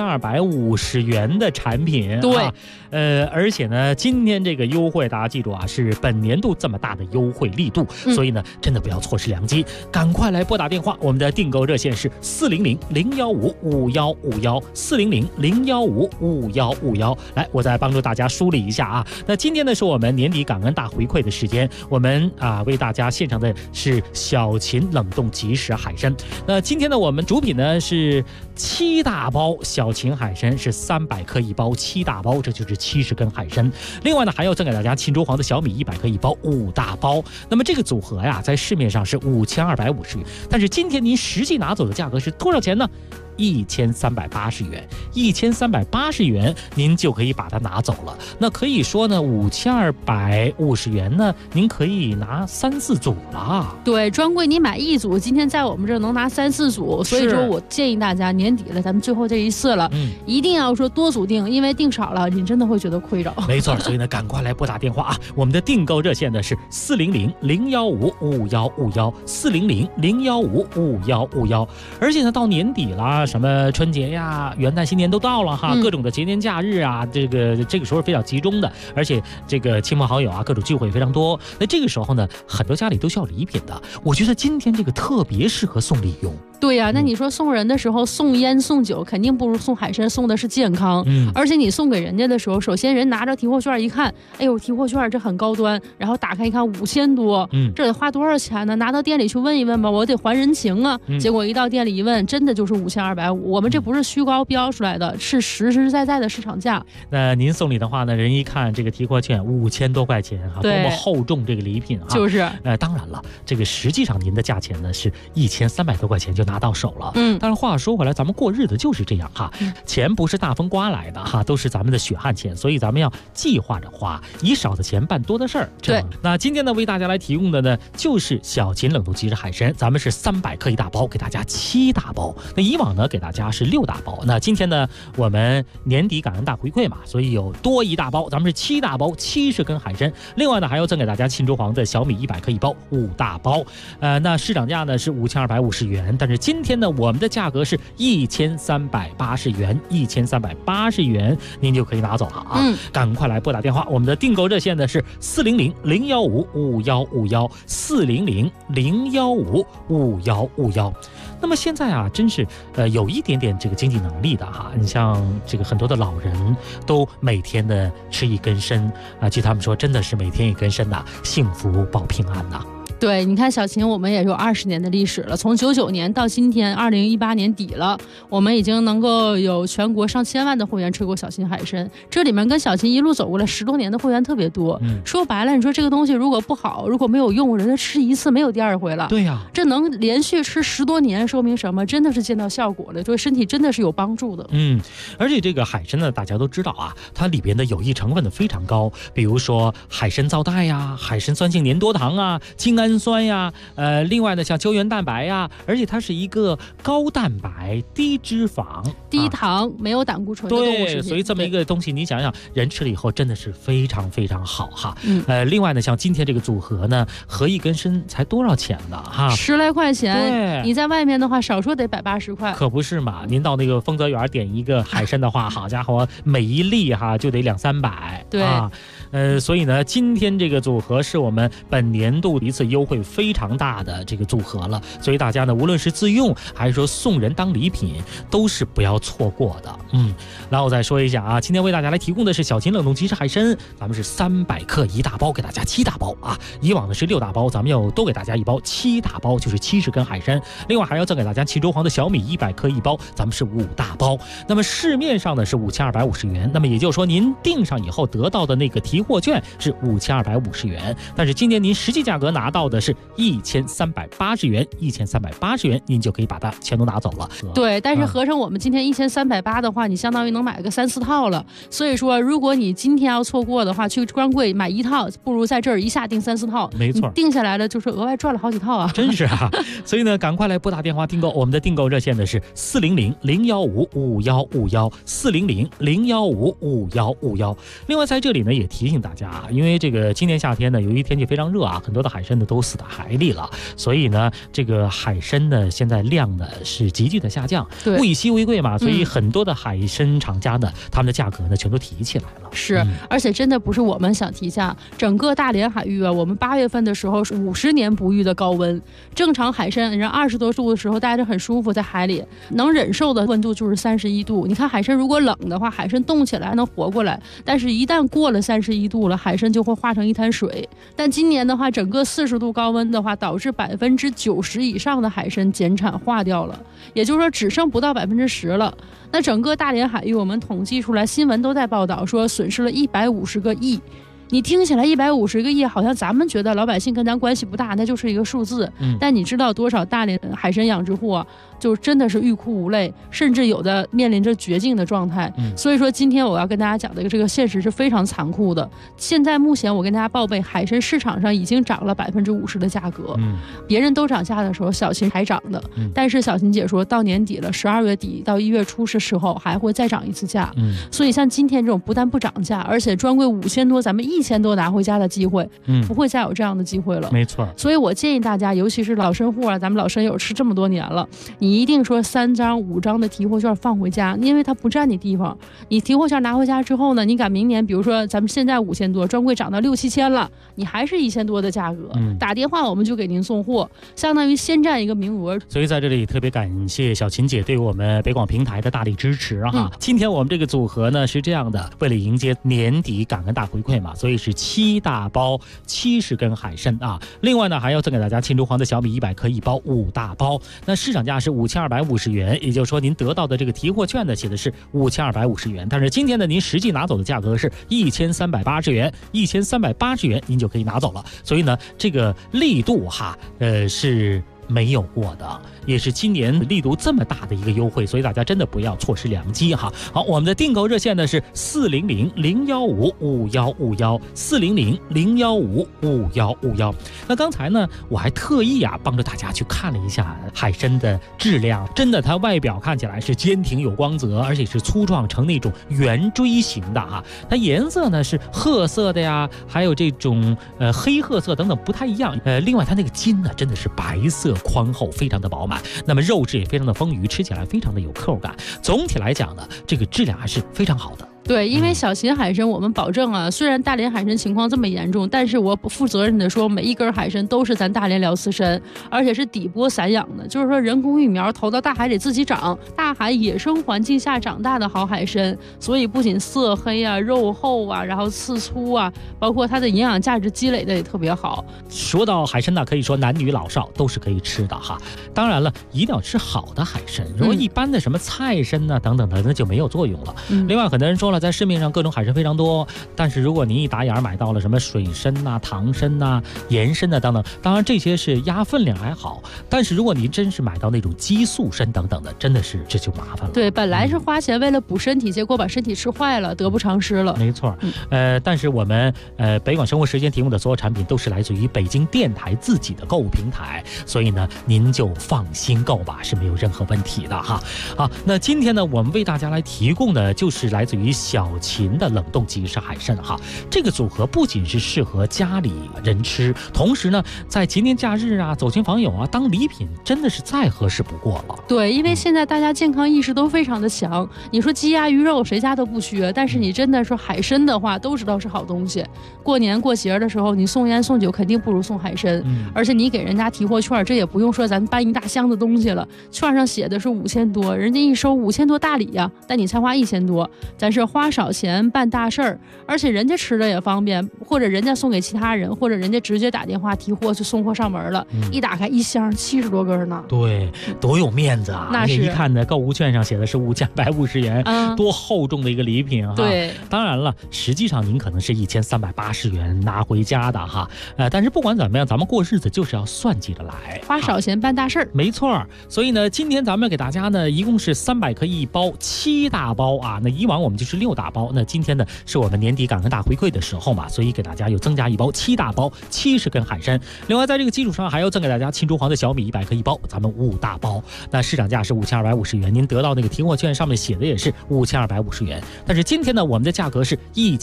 J: 5250元的产品。
L: 对，
J: 而且呢，今天这个优惠大家记住啊，是本年度这么大的优惠力度，所以呢，真的不要错失良机，赶快来拨打电话，我们的订购热线是400-015-5151，400-015-5151。来，我再帮助大家梳理一下啊。那今天呢，是我们年底感恩大回馈的时间，我们为大家献上的是小秦冷冻即食海参。那今天呢，我们主品呢是7大包小秦海参，是300克1包，7大包，这就是70根海参。另外呢，还要赠给大家沁州黄的小米100克1包，5大包。那么这个组合呀，在市面上是5250元，但是今天您实际拿走的价格是多少钱呢？1380元，1380元，您就可以把它拿走了。那可以说呢，5250元呢，您可以拿3、4组了。
L: 对，专柜你买1组，今天在我们这儿能拿3、4组。所以说我建议大家年底了，咱们最后这一次了，一定要说多组订，因为订少了，你真的会觉得亏着。
J: 没错，所以呢，赶快来拨打电话啊！我们的订购热线呢是400-015-5151，400-015-5151。而且呢，到年底了。 什么春节呀、元旦、新年都到了哈，各种的节年假日啊，这个时候非常集中的，而且这个亲朋好友啊，各种聚会非常多。那这个时候呢，很多家里都需要礼品的。我觉得今天这个特别适合送礼用。
L: 对呀，那你说送人的时候送烟送酒，肯定不如送海参送的是健康。而且你送给人家的时候，首先人拿着提货券一看，哎呦，提货券这很高端，然后打开一看5000多，这得花多少钱呢？拿到店里去问一问吧，我得还人情啊。结果一到店里一问，真的就是5250，我们这不是虚高标出来的，是实实在在的市场价。
J: 那您送礼的话呢，人一看这个提货券5000多块钱哈，多么厚重这个礼品哈。
L: 就是，
J: 当然了，这个实际上您的价钱呢是1300多块钱就拿到手了。但是话说回来，咱们过日子就是这样哈，钱不是大风刮来的哈，都是咱们的血汗钱，所以咱们要计划着花，以少的钱办多的事儿。
L: 对，
J: 那今天呢，为大家来提供的呢，就是小秦冷冻即食海参，咱们是300克1大包，给大家7大包。那以往呢，给大家是6大包。那今天呢，我们年底感恩大回馈嘛，所以有多1大包，咱们是7大包，70根海参。另外呢，还要赠给大家沁州黄的小米100克1包5大包。那市场价呢是5250元，但是今天呢，我们的价格是1380元，1380元，您就可以拿走了啊！赶快来拨打电话，我们的订购热线呢是400-015-5151，400-015-5151。那么现在啊，真是有一点点这个经济能力的哈，你像这个很多的老人都每天的吃一根参啊，据他们说，真的是每天一根参呐，幸福保平安呐。
L: 对，你看小秦，我们也有20年的历史了，从99年到今天2018年底了，我们已经能够有全国上千万的会员吃过小秦海参。这里面跟小秦一路走过来10多年的会员特别多。说白了，你说这个东西如果不好，如果没有用，人家吃一次没有第二回了。
J: 对呀，
L: 这能连续吃10多年，说明什么？真的是见到效果了，对身体真的是有帮助的。
J: 而且这个海参呢，大家都知道啊，它里边的有益成分呢非常高，比如说海参皂苷呀、海参酸性粘多糖啊、精氨酸呀，另外呢像胶原蛋白呀，而且它是一个高蛋白、低脂肪、
L: 低糖、没有胆固醇的动物食品。
J: 对，所以这么一个东西，你想想，人吃了以后真的是非常非常好哈。另外呢，像今天这个组合呢，合一根参才多少钱呢？哈
L: ，10来块钱。
J: 对，
L: 你在外面的话，少说得180块。
J: 可不是嘛？您到那个丰泽园点一个海参的话，好家伙，每一粒哈就得200-300。
L: 对
J: 啊，所以呢，今天这个组合是我们本年度一次优惠非常大的这个组合了，所以大家呢，无论是自用还是说送人当礼品，都是不要错过的。然后我再说一下啊，今天为大家来提供的是小秦冷冻即食海参，咱们是300克1大包，给大家7大包啊。以往的是6大包，咱们要多给大家1包，7大包就是70根海参。另外还要赠给大家沁州黄的小米100克1包，咱们是5大包。那么市面上呢是5250元，那么也就是说您订上以后得到的那个提货券是5250元，但是今年您实际价格拿到的是1380元，1380元您就可以把它全都拿走了。
L: 对，但是合成我们今天1380的话，你相当于能买个3-4套了。所以说，如果你今天要错过的话，去专柜买1套，不如在这儿一下订3-4套。
J: 没错，
L: 定下来了就是额外赚了好几套啊！
J: 真是啊！所以呢，赶快来拨打电话订购，我们的订购热线呢是400-015-5151，400-015-5151。另外在这里呢也提醒大家啊，因为这个今年夏天呢，由于天气非常热啊，很多的海参呢都死在海里了，所以呢，这个海参呢现在量呢是急剧的下降，物以稀为贵嘛，所以很多的海参厂家呢，他们的价格呢全都提起来了。
L: 是，而且真的不是我们想提价，整个大连海域啊，我们8月份的时候是50年不遇的高温，正常海参人20多度的时候待着很舒服，在海里能忍受的温度就是31度。你看海参如果冷的话，海参冻起来还能活过来，但是一旦过了31度了，海参就会化成一滩水。但今年的话，整个40度高温的话，导致90%以上的海参减产化掉了，也就是说只剩不到10%了。那整个大连海域我们统计出来，新闻都在报道说损失了150个亿。你听起来150个亿，好像咱们觉得老百姓跟咱关系不大，那就是一个数字。但你知道多少大连海参养殖户啊，就真的是欲哭无泪，甚至有的面临着绝境的状态。所以说今天我要跟大家讲的这个现实是非常残酷的。现在目前我跟大家报备，海参市场上已经涨了50%的价格。别人都涨价的时候，小秦还涨的。但是小秦姐说到年底了，12月底到1月初的时候还会再涨一次价。所以像今天这种不但不涨价，而且专柜5000多，咱们1000多拿回家的机会，不会再有这样的机会了。
J: 没错。
L: 所以我建议大家，尤其是老参户啊，咱们老参友吃这么多年了，你你一定说3张5张的提货券放回家，因为它不占你地方。你提货券拿回家之后呢，你赶明年，比如说咱们现在5000多，专柜涨到6、7千了，你还是1000多的价格，打电话我们就给您送货，相当于先占一个名额。
J: 所以在这里特别感谢小琴姐对我们北广平台的大力支持哈。今天我们这个组合呢是这样的，为了迎接年底感恩大回馈嘛，所以是7大包70根海参啊。另外呢还要赠给大家庆祝黄的小米100克1包5大包，那市场价是5250元，也就是说您得到的这个提货券呢写的是5250元，但是今天呢您实际拿走的价格是1380元，1380元您就可以拿走了。所以呢这个力度哈是没有过的，也是今年力度这么大的一个优惠，所以大家真的不要错失良机哈。好，我们的订购热线呢是400-015-5151，400-015-5151。那刚才呢我还特意帮着大家去看了一下海参的质量，真的它外表看起来是坚挺有光泽，而且是粗壮成那种圆锥形的哈。它颜色呢是褐色的呀，还有这种黑褐色等等不太一样。另外它那个筋呢真的是白色宽厚，非常的饱满，那么肉质也非常的丰腴，吃起来非常的有口感。总体来讲呢，这个质量还是非常好的。
L: 对，因为小秦海参我们保证啊，虽然大连海参情况这么严重，但是我负责任的说，每一根海参都是咱大连辽刺参，而且是底部散养的，就是说人工育苗投到大海里自己长，大海野生环境下长大的好海参，所以不仅色黑啊、肉厚啊，然后刺粗啊，包括它的营养价值积累的也特别好。
J: 说到海参呢，可以说男女老少都是可以吃的哈。当然了，一定要吃好的海参，如果一般的什么菜参啊等等的，那就没有作用了。另外，很多人说了，在市面上各种海参非常多，但是如果您一打眼买到了什么水参呐、糖参呐、盐参呐等等，当然这些是压分量还好，但是如果您真是买到那种激素参等等的，真的是这就麻烦了。
L: 对，本来是花钱为了补身体，结果把身体吃坏了，得不偿失了。
J: 没错，但是我们北广生活时间提供的所有产品都是来自于北京电台自己的购物平台，所以呢您就放心购吧，是没有任何问题的哈。好，那今天呢我们为大家来提供的就是来自于小秦的冷冻即食海参哈。这个组合不仅是适合家里人吃，同时呢在节年假日啊、走亲访友啊当礼品真的是再合适不过了。
L: 对，因为现在大家健康意识都非常的强，你说鸡鸭鱼肉谁家都不缺，但是你真的说海参的话都知道是好东西，过年过节的时候你送烟送酒肯定不如送海参，而且你给人家提货券，这也不用说咱搬一大箱子东西了，券上写的是5000多，人家一收5000多大礼呀，但你才花1000多，咱是花少钱办大事儿，而且人家吃的也方便，或者人家送给其他人，或者人家直接打电话提货就送货上门了，一打开一箱70多根呢。
J: 对，多有面子啊！
L: 那是
J: 一看呢，购物券上写的是5250元，多厚重的一个礼品哈。
L: 对，
J: 当然了，实际上您可能是1380元拿回家的哈。但是不管怎么样，咱们过日子就是要算计着来，
L: 花少钱办大事儿。
J: 没错，所以呢，今天咱们给大家呢，一共是300克1包，7大包啊。那以往我们就是6大包，那今天呢是我们年底感恩大回馈的时候嘛，所以给大家又增加1包7大包70根海参。另外在这个基础上还要赠给大家青竹黄的小米100克1包，咱们5大包。那市场价是5250元，您得到那个提货券上面写的也是5250元，但是今天呢我们的价格是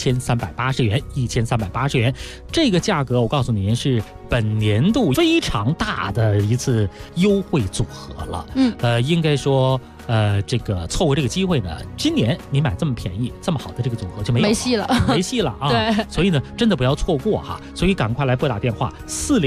J: 1380元，1380元。这个价格我告诉您是本年度非常大的一次优惠组合了。应该说这个错过这个机会呢，今年你买这么便宜这么好的这个组合就没戏了啊。
L: 对，
J: 所以呢真的不要错过哈，所以赶快来拨打电话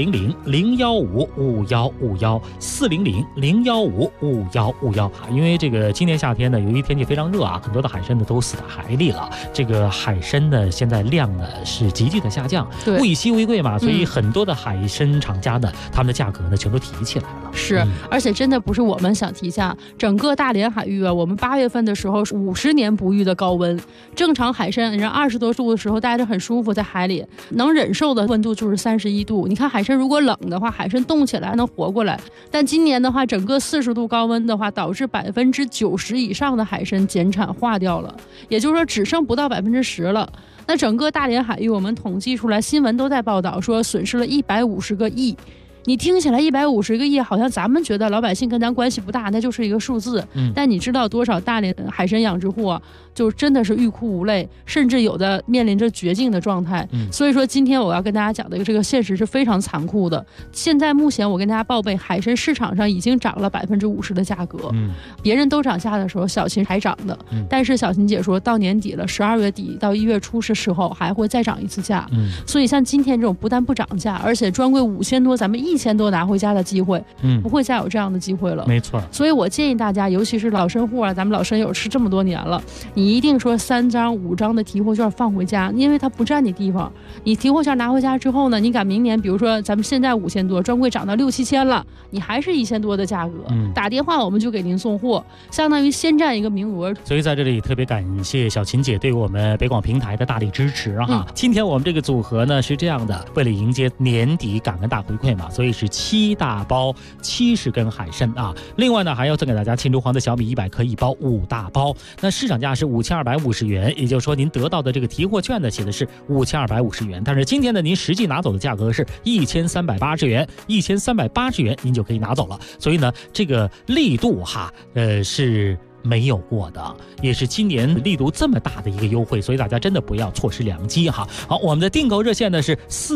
J: 400-015-5151，400-015-5151。因为这个今年夏天呢，由于天气非常热啊，很多的海参呢都死在海里了，这个海参呢现在量呢是急剧的下降，物以稀为贵嘛，所以很多的海参厂家呢，他们的价格呢全都提起来了。
L: 是，而且真的不是我们想提价，整个大连海域啊，我们8月份的时候是50年不遇的高温，正常海参人20多度的时候待着很舒服，在海里能忍受的温度就是31度。你看海参如果冷的话，海参冻起来还能活过来，但今年的话，整个40度高温的话，导致90%以上的海参减产化掉了，也就是说只剩不到10%了。那整个大连海域我们统计出来，新闻都在报道说损失了150个亿。 你听起来150个亿，好像咱们觉得老百姓跟咱关系不大，那就是一个数字。但你知道多少大连海参养殖户啊，就真的是欲哭无泪，甚至有的面临着绝境的状态。所以说今天我要跟大家讲的这个现实是非常残酷的。现在目前我跟大家报备，海参市场上已经涨了50%的价格。别人都涨价的时候，小秦还涨的。但是小秦姐说到年底了，12月底到1月初是时候还会再涨一次价。所以像今天这种不但不涨价，而且专柜5000多，咱们1000多拿回家的机会，不会再有这样的机会了。
J: 没错。
L: 所以我建议大家，尤其是老参户啊，咱们老参友吃这么多年了，你一定说3张5张的提货券放回家，因为它不占你地方。你提货券拿回家之后呢，你赶明年，比如说咱们现在5000多，专柜涨到6、7千了，你还是1000多的价格，打电话我们就给您送货，相当于先占一个名额。
J: 所以在这里特别感谢小秦姐对我们北广平台的大力支持哈。今天我们这个组合呢是这样的，为了迎接年底感恩大回馈嘛，所以是7大包70根海参啊。另外呢还要赠给大家庆祝黄的小米100克1包5大包，那市场价是5250元，也就是说您得到的这个提货券呢写的是5250元，但是今天呢您实际拿走的价格是1380元，1380元您就可以拿走了。所以呢这个力度哈是没有过的，也是今年力度这么大的一个优惠，所以大家真的不要错失良机哈。好，我们的订购热线呢是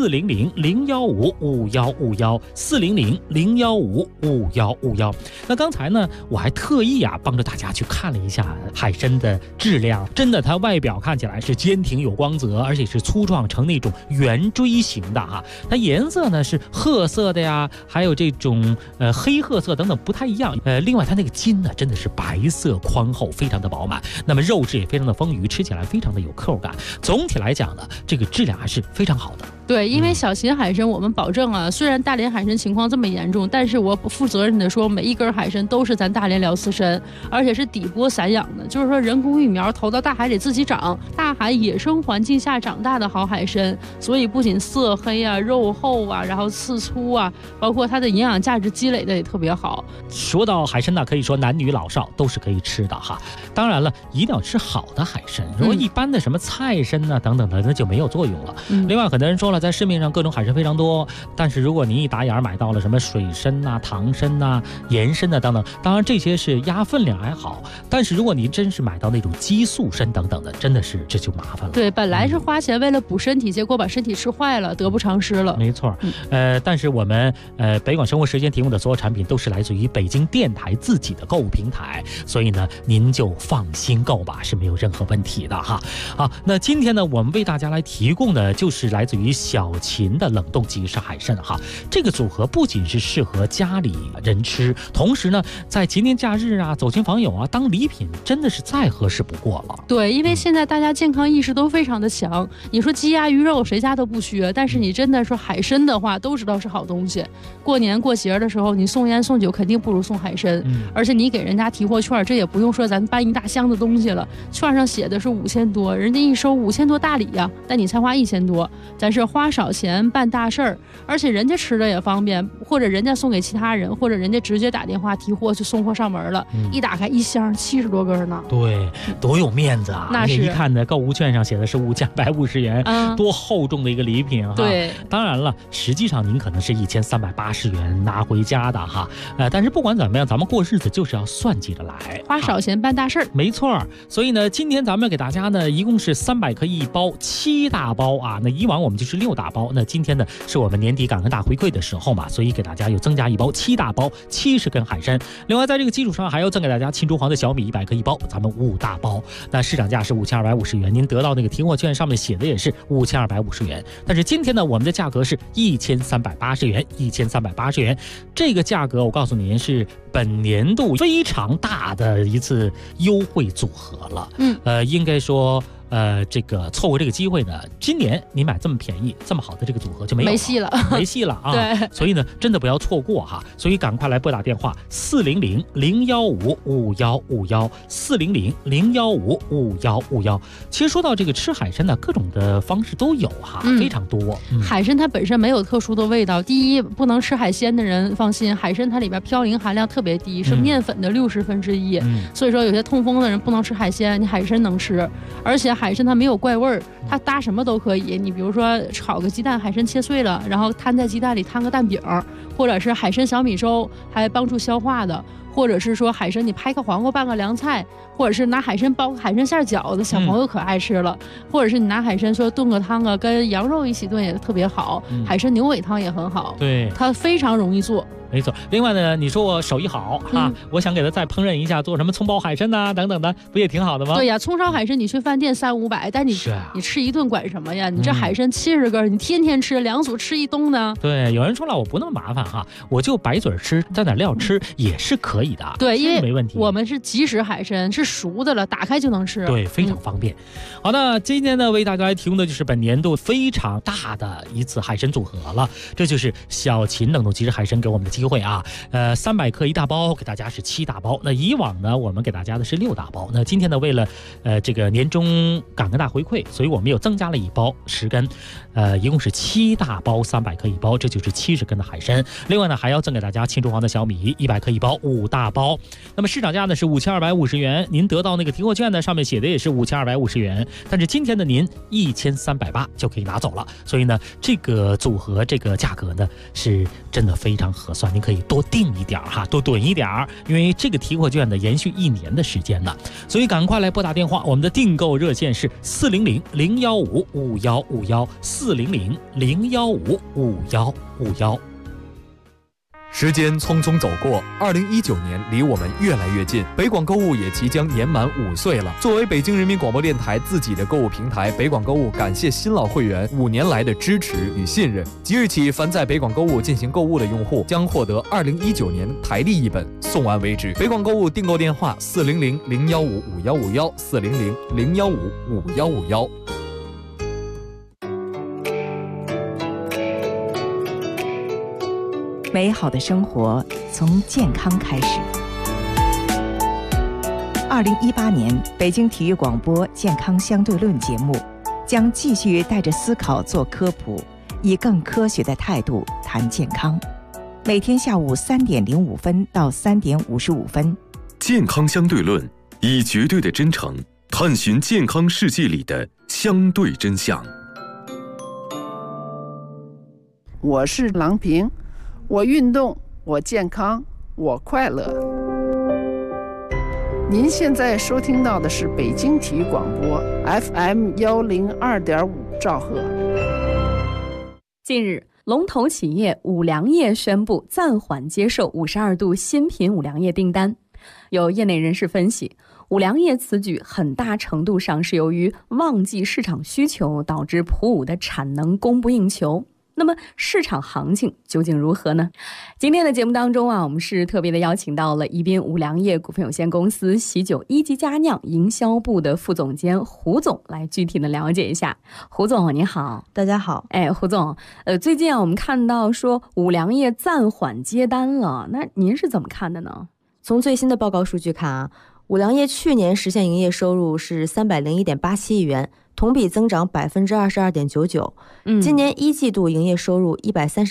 J: 400-015-5151，400-015-5151。那刚才呢我还特意帮着大家去看了一下海参的质量，真的它外表看起来是坚挺有光泽，而且是粗壮成那种圆锥形的哈。它颜色呢是褐色的呀，还有这种黑褐色等等不太一样。另外它那个筋呢真的是白色宽厚，非常的饱满，那么肉质也非常的丰腴，吃起来非常的有口感。总体来讲呢，这个质量还是非常好的。
L: 对，因为小秦海参我们保证啊，虽然大连海参情况这么严重，但是我负责任的说，每一根海参都是咱大连辽刺参，而且是底播散养的，就是说人工育苗投到大海里自己长，大海野生环境下长大的好海参，所以不仅色黑啊、肉厚啊，然后刺粗啊，包括它的营养价值积累的也特别好。
J: 说到海参呢，可以说男女老少都是可以吃的哈。当然了，一定要吃好的海参，如果一般的什么菜参啊等等的，那就没有作用了。另外很多人说了，在市面上各种海参非常多，但是如果您一打眼买到了什么水参啊、糖参啊、盐参啊等等，当然这些是压分量还好，但是如果您真是买到那种激素参等等的，真的是这就麻烦了。
L: 对，本来是花钱为了补身体，结果把身体吃坏了，得不偿失了。
J: 没错。但是我们北广生活时间提供的所有产品都是来自于北京电台自己的购物平台，所以呢您就放心购吧，是没有任何问题的哈。好，那今天呢我们为大家来提供的就是来自于小秦的冷冻即食海参哈。这个组合不仅是适合家里人吃，同时呢在节年假日啊、走亲访友啊当礼品真的是再合适不过了。
L: 对，因为现在大家健康意识都非常的强，你说鸡鸭鱼肉谁家都不缺，但是你真的说海参的话都知道是好东西，过年过节的时候你送烟送酒肯定不如送海参。而且你给人家提货券，这也不用说咱搬一大箱子东西了，券上写的是5000多，人家一收5000多大礼呀，但你才花1000多，咱是花少钱办大事儿，而且人家吃的也方便，或者人家送给其他人，或者人家直接打电话提货就送货上门了，一打开一箱70多根呢。
J: 对，多有面子啊！
L: 那是
J: 一看的购物券上写的是5150元，多厚重的一个礼品哈。
L: 对，
J: 当然了，实际上您可能是1380元拿回家的哈。但是不管怎么样，咱们过日子就是要算计着来，
L: 花少钱办大事儿。
J: 没错，所以呢，今天咱们给大家呢，一共是300克1包，7大包啊。那以往我们就是6大包，那今天呢是我们年底感恩大回馈的时候嘛，所以给大家又增加1包7大包70根海参。另外在这个基础上还要赠给大家庆祝黄的小米100克1包，咱们5大包。那市场价是5250元，您得到那个提货券上面写的也是5250元，但是今天呢我们的价格是1380元，1380元。这个价格我告诉您是本年度非常大的一次优惠组合了。应该说这个错过这个机会呢，今年你买这么便宜这么好的这个组合就没戏了啊！
L: 对，
J: 所以呢真的不要错过哈，所以赶快来拨打电话400-015-5151，400-015-5151。其实说到这个吃海参呢，各种的方式都有哈，非常多。
L: 海参它本身没有特殊的味道，第一，不能吃海鲜的人放心，海参它里边嘌呤含量特别低，是面粉的1/60。所以说有些痛风的人不能吃海鲜，你海参能吃，而且海参它没有怪味儿，它搭什么都可以。你比如说炒个鸡蛋，海参切碎了，然后摊在鸡蛋里摊个蛋饼，或者是海参小米粥，还帮助消化的。或者是说海参你拍个黄瓜拌个凉菜，或者是拿海参包海参馅饺子，小朋友可爱吃了。或者是你拿海参说炖个汤啊，跟羊肉一起炖也特别好。海参牛尾汤也很好，
J: 对，
L: 它非常容易做。
J: 没错，另外呢，你说我手艺好哈，我想给他再烹饪一下，做什么葱爆海参呐等等的，不也挺好的吗？
L: 对呀，葱烧海参你去饭店300-500，但你吃一顿管什么呀？你这海参70根，你天天吃，2组吃一冬呢？
J: 对，有人说了，我不那么麻烦哈，我就白嘴吃，蘸点料吃也是可以的。
L: 对，因为
J: 没问题。
L: 我们是即食海参，是熟的了，打开就能吃。
J: 对，非常方便。好的，今天呢为大家来提供的就是本年度非常大的一次海参组合了，这就是小秦冷冻即食海参给我们的机会啊。300克1大包，给大家是7大包。那以往呢，我们给大家的是6大包。那今天呢，为了这个年终感恩大回馈，所以我们又增加了1包10根，一共是7大包300克1包，这就是70根的海参。另外呢，还要赠给大家青出黄的小米100克1包5大包。那么市场价呢是5250元，您得到那个提货券呢，上面写的也是5250元，但是今天的您1380就可以拿走了。所以呢，这个组合这个价格呢是真的非常合算，您可以多订一点哈，多囤一点，因为这个提货券呢延续1年的时间呢，所以赶快来拨打电话，我们的订购热线是400-015-5151，400-015-5151。
I: 时间匆匆走过，2019年离我们越来越近，北广购物也即将年满5岁了。作为北京人民广播电台自己的购物平台，北广购物感谢新老会员5年来的支持与信任。即日起，凡在北广购物进行购物的用户将获得2019年台历1本，送完为止。北广购物订购电话400-015-5151，400-015-5151。
M: 美好的生活从健康开始。2018年北京体育广播健康相对论节目将继续带着思考做科普，以更科学的态度谈健康。每天下午3点05分到3点55分。
A: 健康相对论，以绝对的真诚探寻健康世界里的相对真相。
N: 我是郎平，我运动，我健康，我快乐。您现在收听到的是北京体育广播 FM102.5兆赫。
O: 近日，龙头企业五粮液宣布暂缓接受52度新品五粮液订单。有业内人士分析，五粮液此举很大程度上是由于旺季市场需求导致普五的产能供不应求。那么市场行情究竟如何呢？今天的节目当中我们是特别的邀请到了宜宾五粮液股份有限公司喜酒一级佳酿营销部的副总监胡总来具体的了解一下。胡总你好。
P: 大家好。
O: 胡总，最近我们看到说五粮液暂缓接单了，那您是怎么看的呢？
P: 从最新的报告数据看啊，五粮液去年实现营业收入是301.87亿元，同比增长22.99%。今年1季度营业收入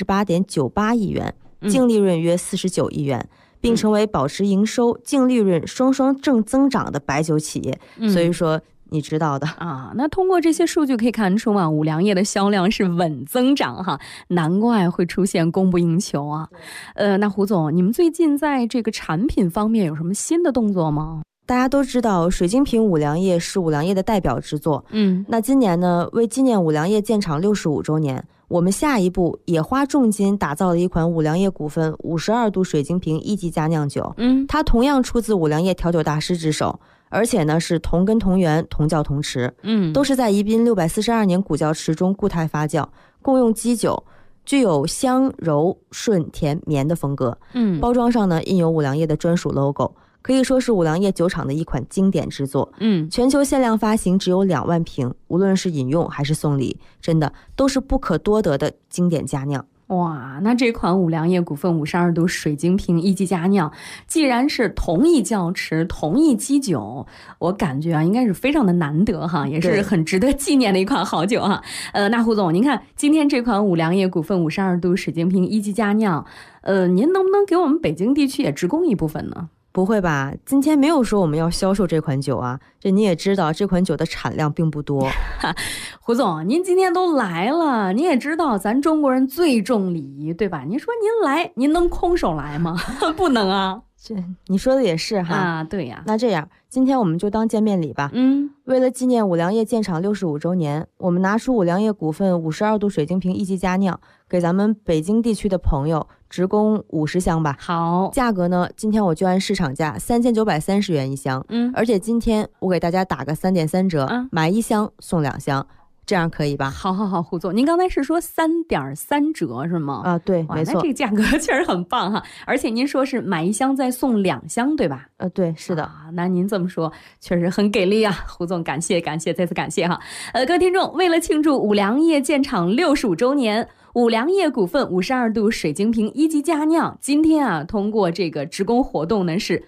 P: 138.98亿元，净利润约49亿元，并成为保持营收、净利润双双正增长的白酒企业。所以说你知道的
O: 啊。那通过这些数据可以看出啊，五粮液的销量是稳增长哈，难怪会出现供不应求啊。那胡总，你们最近在这个产品方面有什么新的动作吗？
P: 大家都知道水晶瓶五粮液是五粮液的代表之作。那今年呢，为纪念五粮液建厂65周年，我们下一步也花重金打造了一款五粮液股份52度水晶瓶一级佳酿酒。它同样出自五粮液调酒大师之手，而且呢是同根同源同窖同池，都是在宜宾642年古窖池中固态发酵，共用基酒，具有香柔顺甜绵的风格。包装上呢印有五粮液的专属 logo，可以说是五粮液酒厂的一款经典之作。全球限量发行只有2万瓶，无论是饮用还是送礼，真的都是不可多得的经典佳酿。
O: 哇，那这款五粮液股份52度水晶瓶一级佳酿，既然是同一窖池同一基酒，我感觉啊应该是非常的难得哈，也是很值得纪念的一款好酒哈。那胡总，您看今天这款五粮液股份52度水晶瓶一级佳酿，您能不能给我们北京地区也直供一部分呢？
P: 不会吧？今天没有说我们要销售这款酒啊，这你也知道，这款酒的产量并不多。
O: 胡总，您今天都来了，您也知道咱中国人最重礼仪，对吧？您说您来，您能空手来吗？不能啊。
P: 这你说的也是哈。
O: 啊，对呀。
P: 那这样，今天我们就当见面礼吧。为了纪念五粮液建厂65周年，我们拿出五粮液股份52度水晶瓶一级佳酿，给咱们北京地区的朋友直供50箱吧。
O: 好，
P: 价格呢，今天我就按市场价3930元一箱。而且今天我给大家打个3.3折，买1箱送2箱。这样可以吧？
O: 好，胡总，您刚才是说3.3折是吗？
P: 啊，对，没错。
O: 那这个价格确实很棒哈，而且您说是买1箱再送2箱，对吧？
P: 对，是的。
O: 那您这么说确实很给力啊，胡总，感谢，再次感谢哈。各位听众，为了庆祝五粮液建厂65周年，五粮液股份52度水晶瓶一级佳酿，今天啊，通过这个直供活动呢是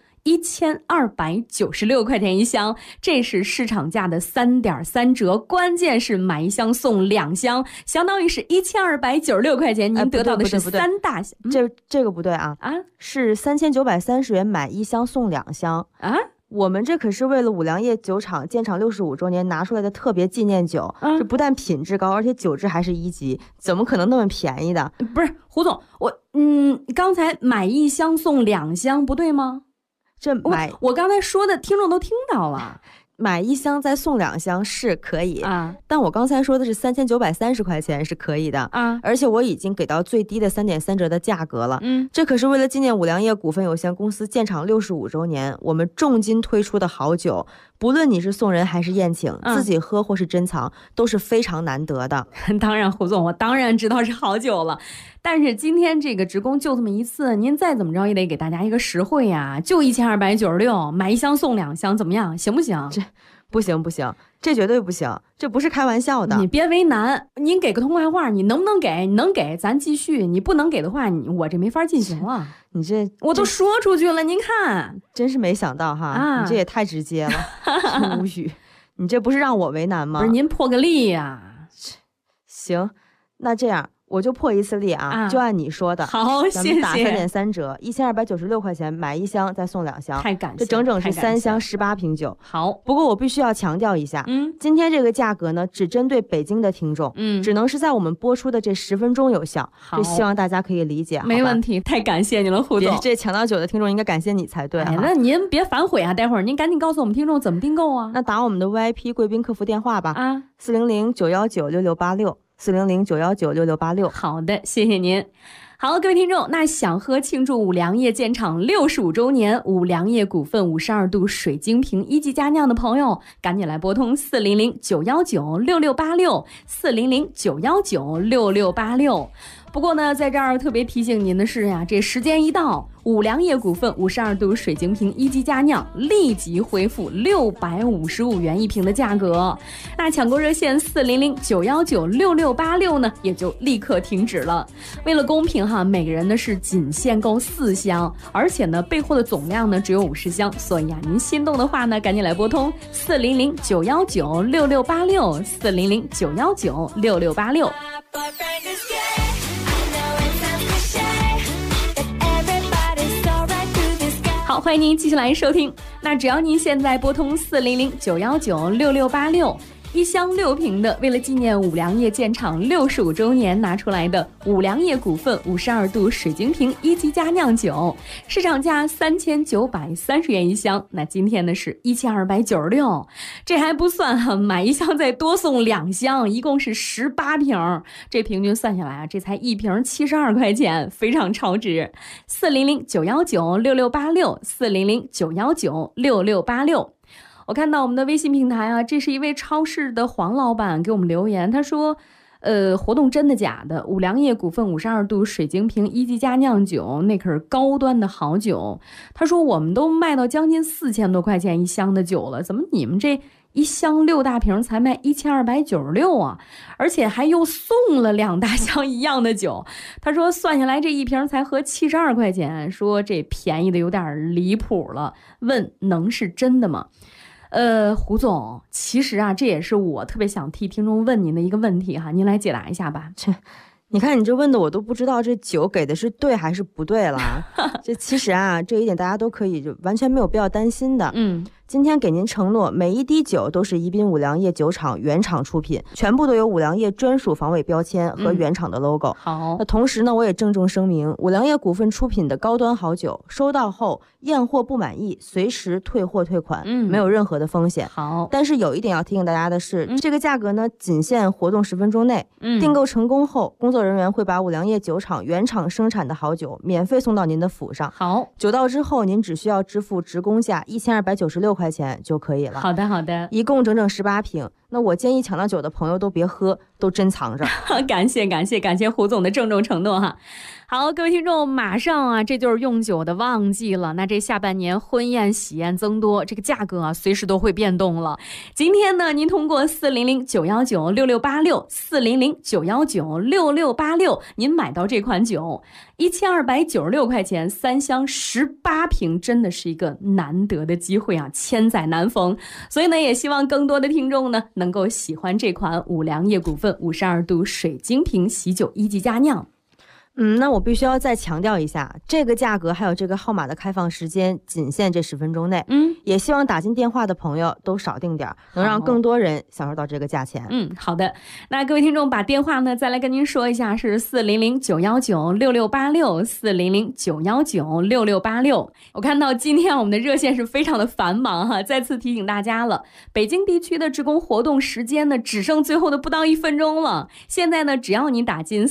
O: 1296块钱一箱，这是市场价的3.3折，关键是买1箱送2箱，相当于是1296块钱，您得到的是3大箱。
P: 这个不对啊！是3930元买1箱送2箱啊！我们这可是为了五粮液酒厂建厂65周年拿出来的特别纪念酒，这不但品质高，而且酒质还是1级，怎么可能那么便宜的？
O: 不是胡总，刚才买1箱送2箱不对吗？我刚才说的听众都听到了，
P: 买1箱再送2箱是可以啊，但我刚才说的是3930块钱是可以的啊，而且我已经给到最低的3.3折的价格了。这可是为了纪念五粮液股份有限公司建厂65周年，我们重金推出的好酒，不论你是送人还是宴请，自己喝或是珍藏，都是非常难得的。
O: 当然，胡总，我当然知道是好酒了。但是今天这个直供就这么一次，您再怎么着也得给大家一个实惠呀，就1296，买1箱送2箱，怎么样？行不行？
P: 这不行，这绝对不行，这不是开玩笑的。
O: 你别为难，您给个痛快话，你能不能给？你能给咱继续，你不能给的话，我这没法进行了。
P: 你这
O: 我都说出去了，您看，
P: 真是没想到哈，你这也太直接了，无语。你这不是让我为难吗？
O: 不是，您破个例呀。
P: 行，那这样。我就破一次例啊，就按你说的。
O: 好，谢谢。
P: 咱们打3.3折，1296块钱买1箱再送2箱，
O: 太感谢，
P: 这整整是3箱18瓶酒。
O: 好，
P: 不过我必须要强调一下，今天这个价格呢，只针对北京的听众，只能是在我们播出的这10分钟有效。这希望大家可以理解。
O: 没问题，太感谢你了，胡总。
P: 这抢到酒的听众应该感谢你才对。
O: 那您别反悔啊，待会儿您赶紧告诉我们听众怎么订购啊。
P: 那打我们的 VIP 贵宾客服电话吧，400-919-6686，400-919-6686。
O: 好的，谢谢您。好，各位听众，那想喝庆祝五粮液建厂65周年五粮液股份52度水晶瓶一级佳酿的朋友，赶紧来拨通400-919-6686，400-919-6686。不过呢，在这儿特别提醒您的是呀，这时间一到，五粮液股份52度水晶瓶一级佳酿立即恢复655元一瓶的价格。那抢购热线400-919-6686呢，也就立刻停止了。为了公平哈，每个人呢是仅限购4箱，而且呢备货的总量呢只有50箱，所以啊，您心动的话呢，赶紧来拨通400-919-6686，400-919-6686。好，欢迎您继续来收听。那只要您现在拨通400-919-6686，一箱6瓶的，为了纪念五粮液建厂65周年拿出来的五粮液股份52度水晶瓶一级佳酿酒，市场价3930元一箱，那今天呢是1296，这还不算哈，买1箱再多送2箱，一共是18瓶，这平均算下来啊，这才1瓶72块钱，非常超值。400-919-6686，400-919-6686。我看到我们的微信平台啊，这是一位超市的黄老板给我们留言，他说活动真的假的？五粮液股份52度水晶瓶一级佳酿酒，那可是高端的好酒。他说我们都卖到将近4000多块钱一箱的酒了，怎么你们这一箱6大瓶才卖1296啊？而且还又送了2大箱一样的酒。他说算下来这一瓶才合72块钱，说这便宜的有点离谱了，问能是真的吗？胡总，其实啊，这也是我特别想替听众问您的一个问题哈，您来解答一下吧。
P: 你看你这问的我都不知道这酒给的是对还是不对了。这其实啊，这一点大家都可以就完全没有必要担心的。今天给您承诺，每一滴酒都是宜宾五粮液酒厂原厂出品，全部都有五粮液专属防伪标签和原厂的 logo。好，那同时呢，我也郑重声明，五粮液股份出品的高端好酒，收到后验货不满意，随时退货退款，没有任何的风险。好，但是有一点要提醒大家的是，这个价格呢，仅限活动10分钟内。订购成功后，工作人员会把五粮液酒厂原厂生产的好酒免费送到您的府上。好，酒到之后，您只需要支付职工价1296块钱就可以了。好的，好的，一共整整18瓶。那我建议抢到酒的朋友都别喝，都珍藏着。
O: 感谢胡总的郑重承诺哈。好，各位听众，马上啊，这就是用酒的旺季了。那这下半年婚宴喜宴增多，这个价格啊，随时都会变动了。今天呢，您通过400-919-6686，400-919-6686，您买到这款酒，1296块钱，3箱18瓶，真的是一个难得的机会啊，千载难逢。所以呢，也希望更多的听众呢，能够喜欢这款五粮液股份52度水晶瓶喜酒1级佳酿。
P: 那我必须要再强调一下，这个价格还有这个号码的开放时间仅限这10分钟内。也希望打进电话的朋友都少订点，能让更多人享受到这个价钱。
O: 好的。那各位听众把电话呢再来跟您说一下，是400-919-6686，400-919-6686。我看到今天我们的热线是非常的繁忙哈，再次提醒大家了，北京地区的职工活动时间呢只剩最后的不到1分钟了。现在呢，只要您打进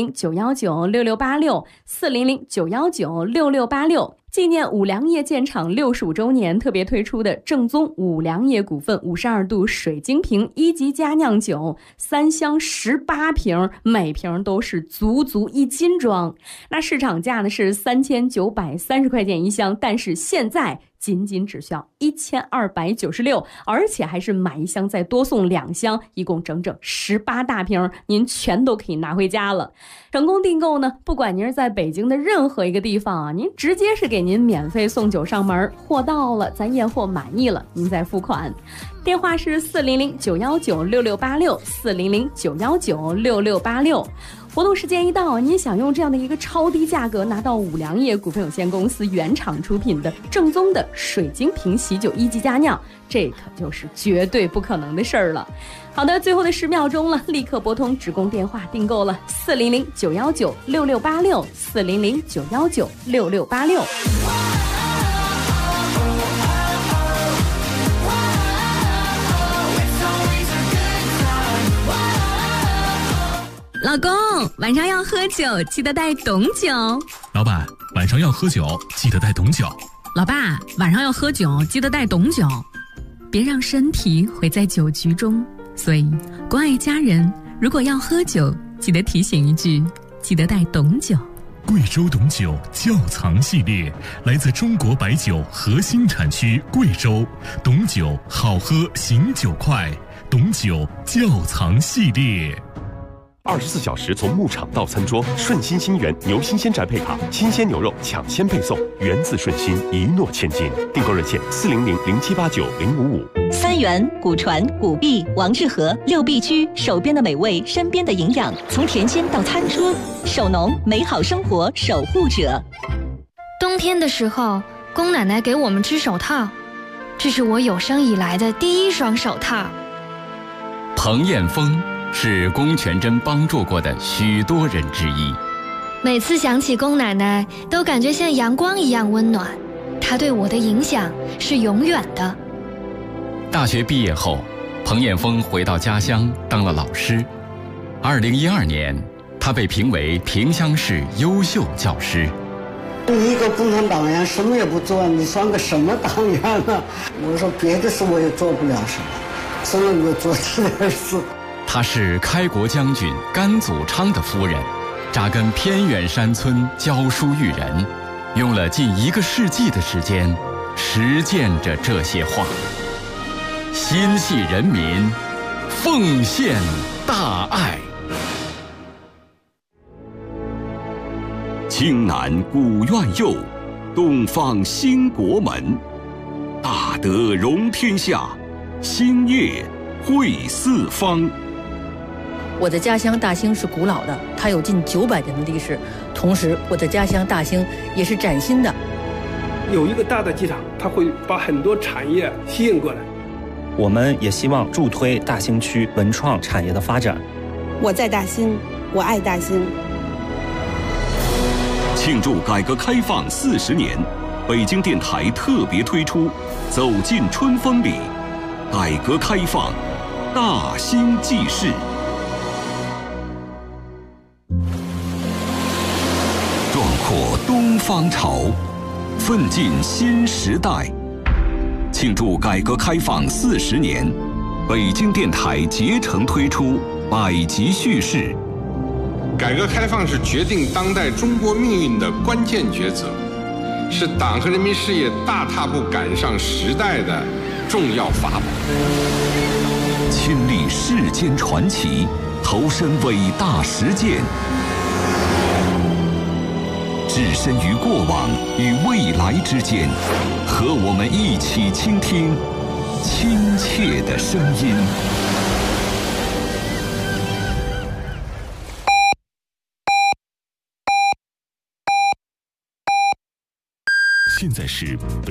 O: 400-919-6686，400-919-6686，纪念五粮液建厂65周年特别推出的正宗五粮液股份52度水晶瓶1级佳酿酒，3箱18瓶，每瓶都是足1斤装。那市场价呢是3930块钱一箱，但是现在仅只需要1296，而且还是买一箱再多送2箱，一共整整18大瓶，您全都可以拿回家了。成功订购呢，不管您是在北京的任何一个地方啊，您直接是给您免费送酒上门，货到了咱验货满意了，您再付款。电话是400-919-6686，400-919-6686。活动时间一到，您想用这样的一个超低价格拿到五粮液股份有限公司原厂出品的正宗的水晶瓶喜酒1级佳酿，这可就是绝对不可能的事儿了。好的，最后的10秒钟了，立刻拨通职工电话订购了400-919-6686，400-919-6686。老公，晚上要喝酒，记得带董酒。
Q: 老板，晚上要喝酒，记得带董酒。
R: 老爸，晚上要喝酒，记得带董酒。别让身体毁在酒局中。所以，关爱家人，如果要喝酒，记得提醒一句，记得带董酒。
Q: 贵州董酒窖藏系列，来自中国白酒核心产区贵州，董酒好喝，醒酒快，董酒窖藏系列。
C: 24小时从牧场到餐桌，顺心星源牛新鲜宅配卡，新鲜牛肉抢先配送，源自顺心，一诺千金。订购热线400-0789-055。
F: 三元、古传、古碧、王致和6必居，手边的美味，身边的营养，从甜心到餐桌，手农美好生活守护者。
S: 冬天的时候，宫奶奶给我们织手套，这是我有生以来的第1双手套。
T: 彭艳峰是龚全珍帮助过的许多人之一。
S: 每次想起龚奶奶，都感觉像阳光一样温暖。她对我的影响是永远的。
T: 大学毕业后，彭艳峰回到家乡当了老师。2012年，他被评为萍乡市优秀教师。
U: 你一个共产党员什么也不做，你算个什么党员呢？我说别的事我也做不了什么，只能够做这点事。
T: 她是开国将军甘祖昌的夫人，扎根偏远山村教书育人，用了近1个世纪的时间实践着这些话。心系人民，奉献大爱。
A: 青南古院右，东方兴国门。大德容天下，兴业惠四方。
B: 我的家乡大兴是古老的，它有近900年的历史。同时，我的家乡大兴也是崭新的。
V: 有一个大的机场，它会把很多产业吸引过来。
W: 我们也希望助推大兴区文创产业的发展。
X: 我在大兴，我爱大兴。
A: 庆祝改革开放40年，北京电台特别推出《走进春风里》，改革开放大兴纪事。壮阔东方潮，奋进新时代。庆祝改革开放40年，北京电台竭诚推出百集叙事。
D: 改革开放是决定当代中国命运的关键抉择，是党和人民事业大踏步赶上时代的重要法宝。
A: 亲历世间传奇，投身伟大实践，置身于过往与未来之间，和我们一起倾听亲切的声音。现在是北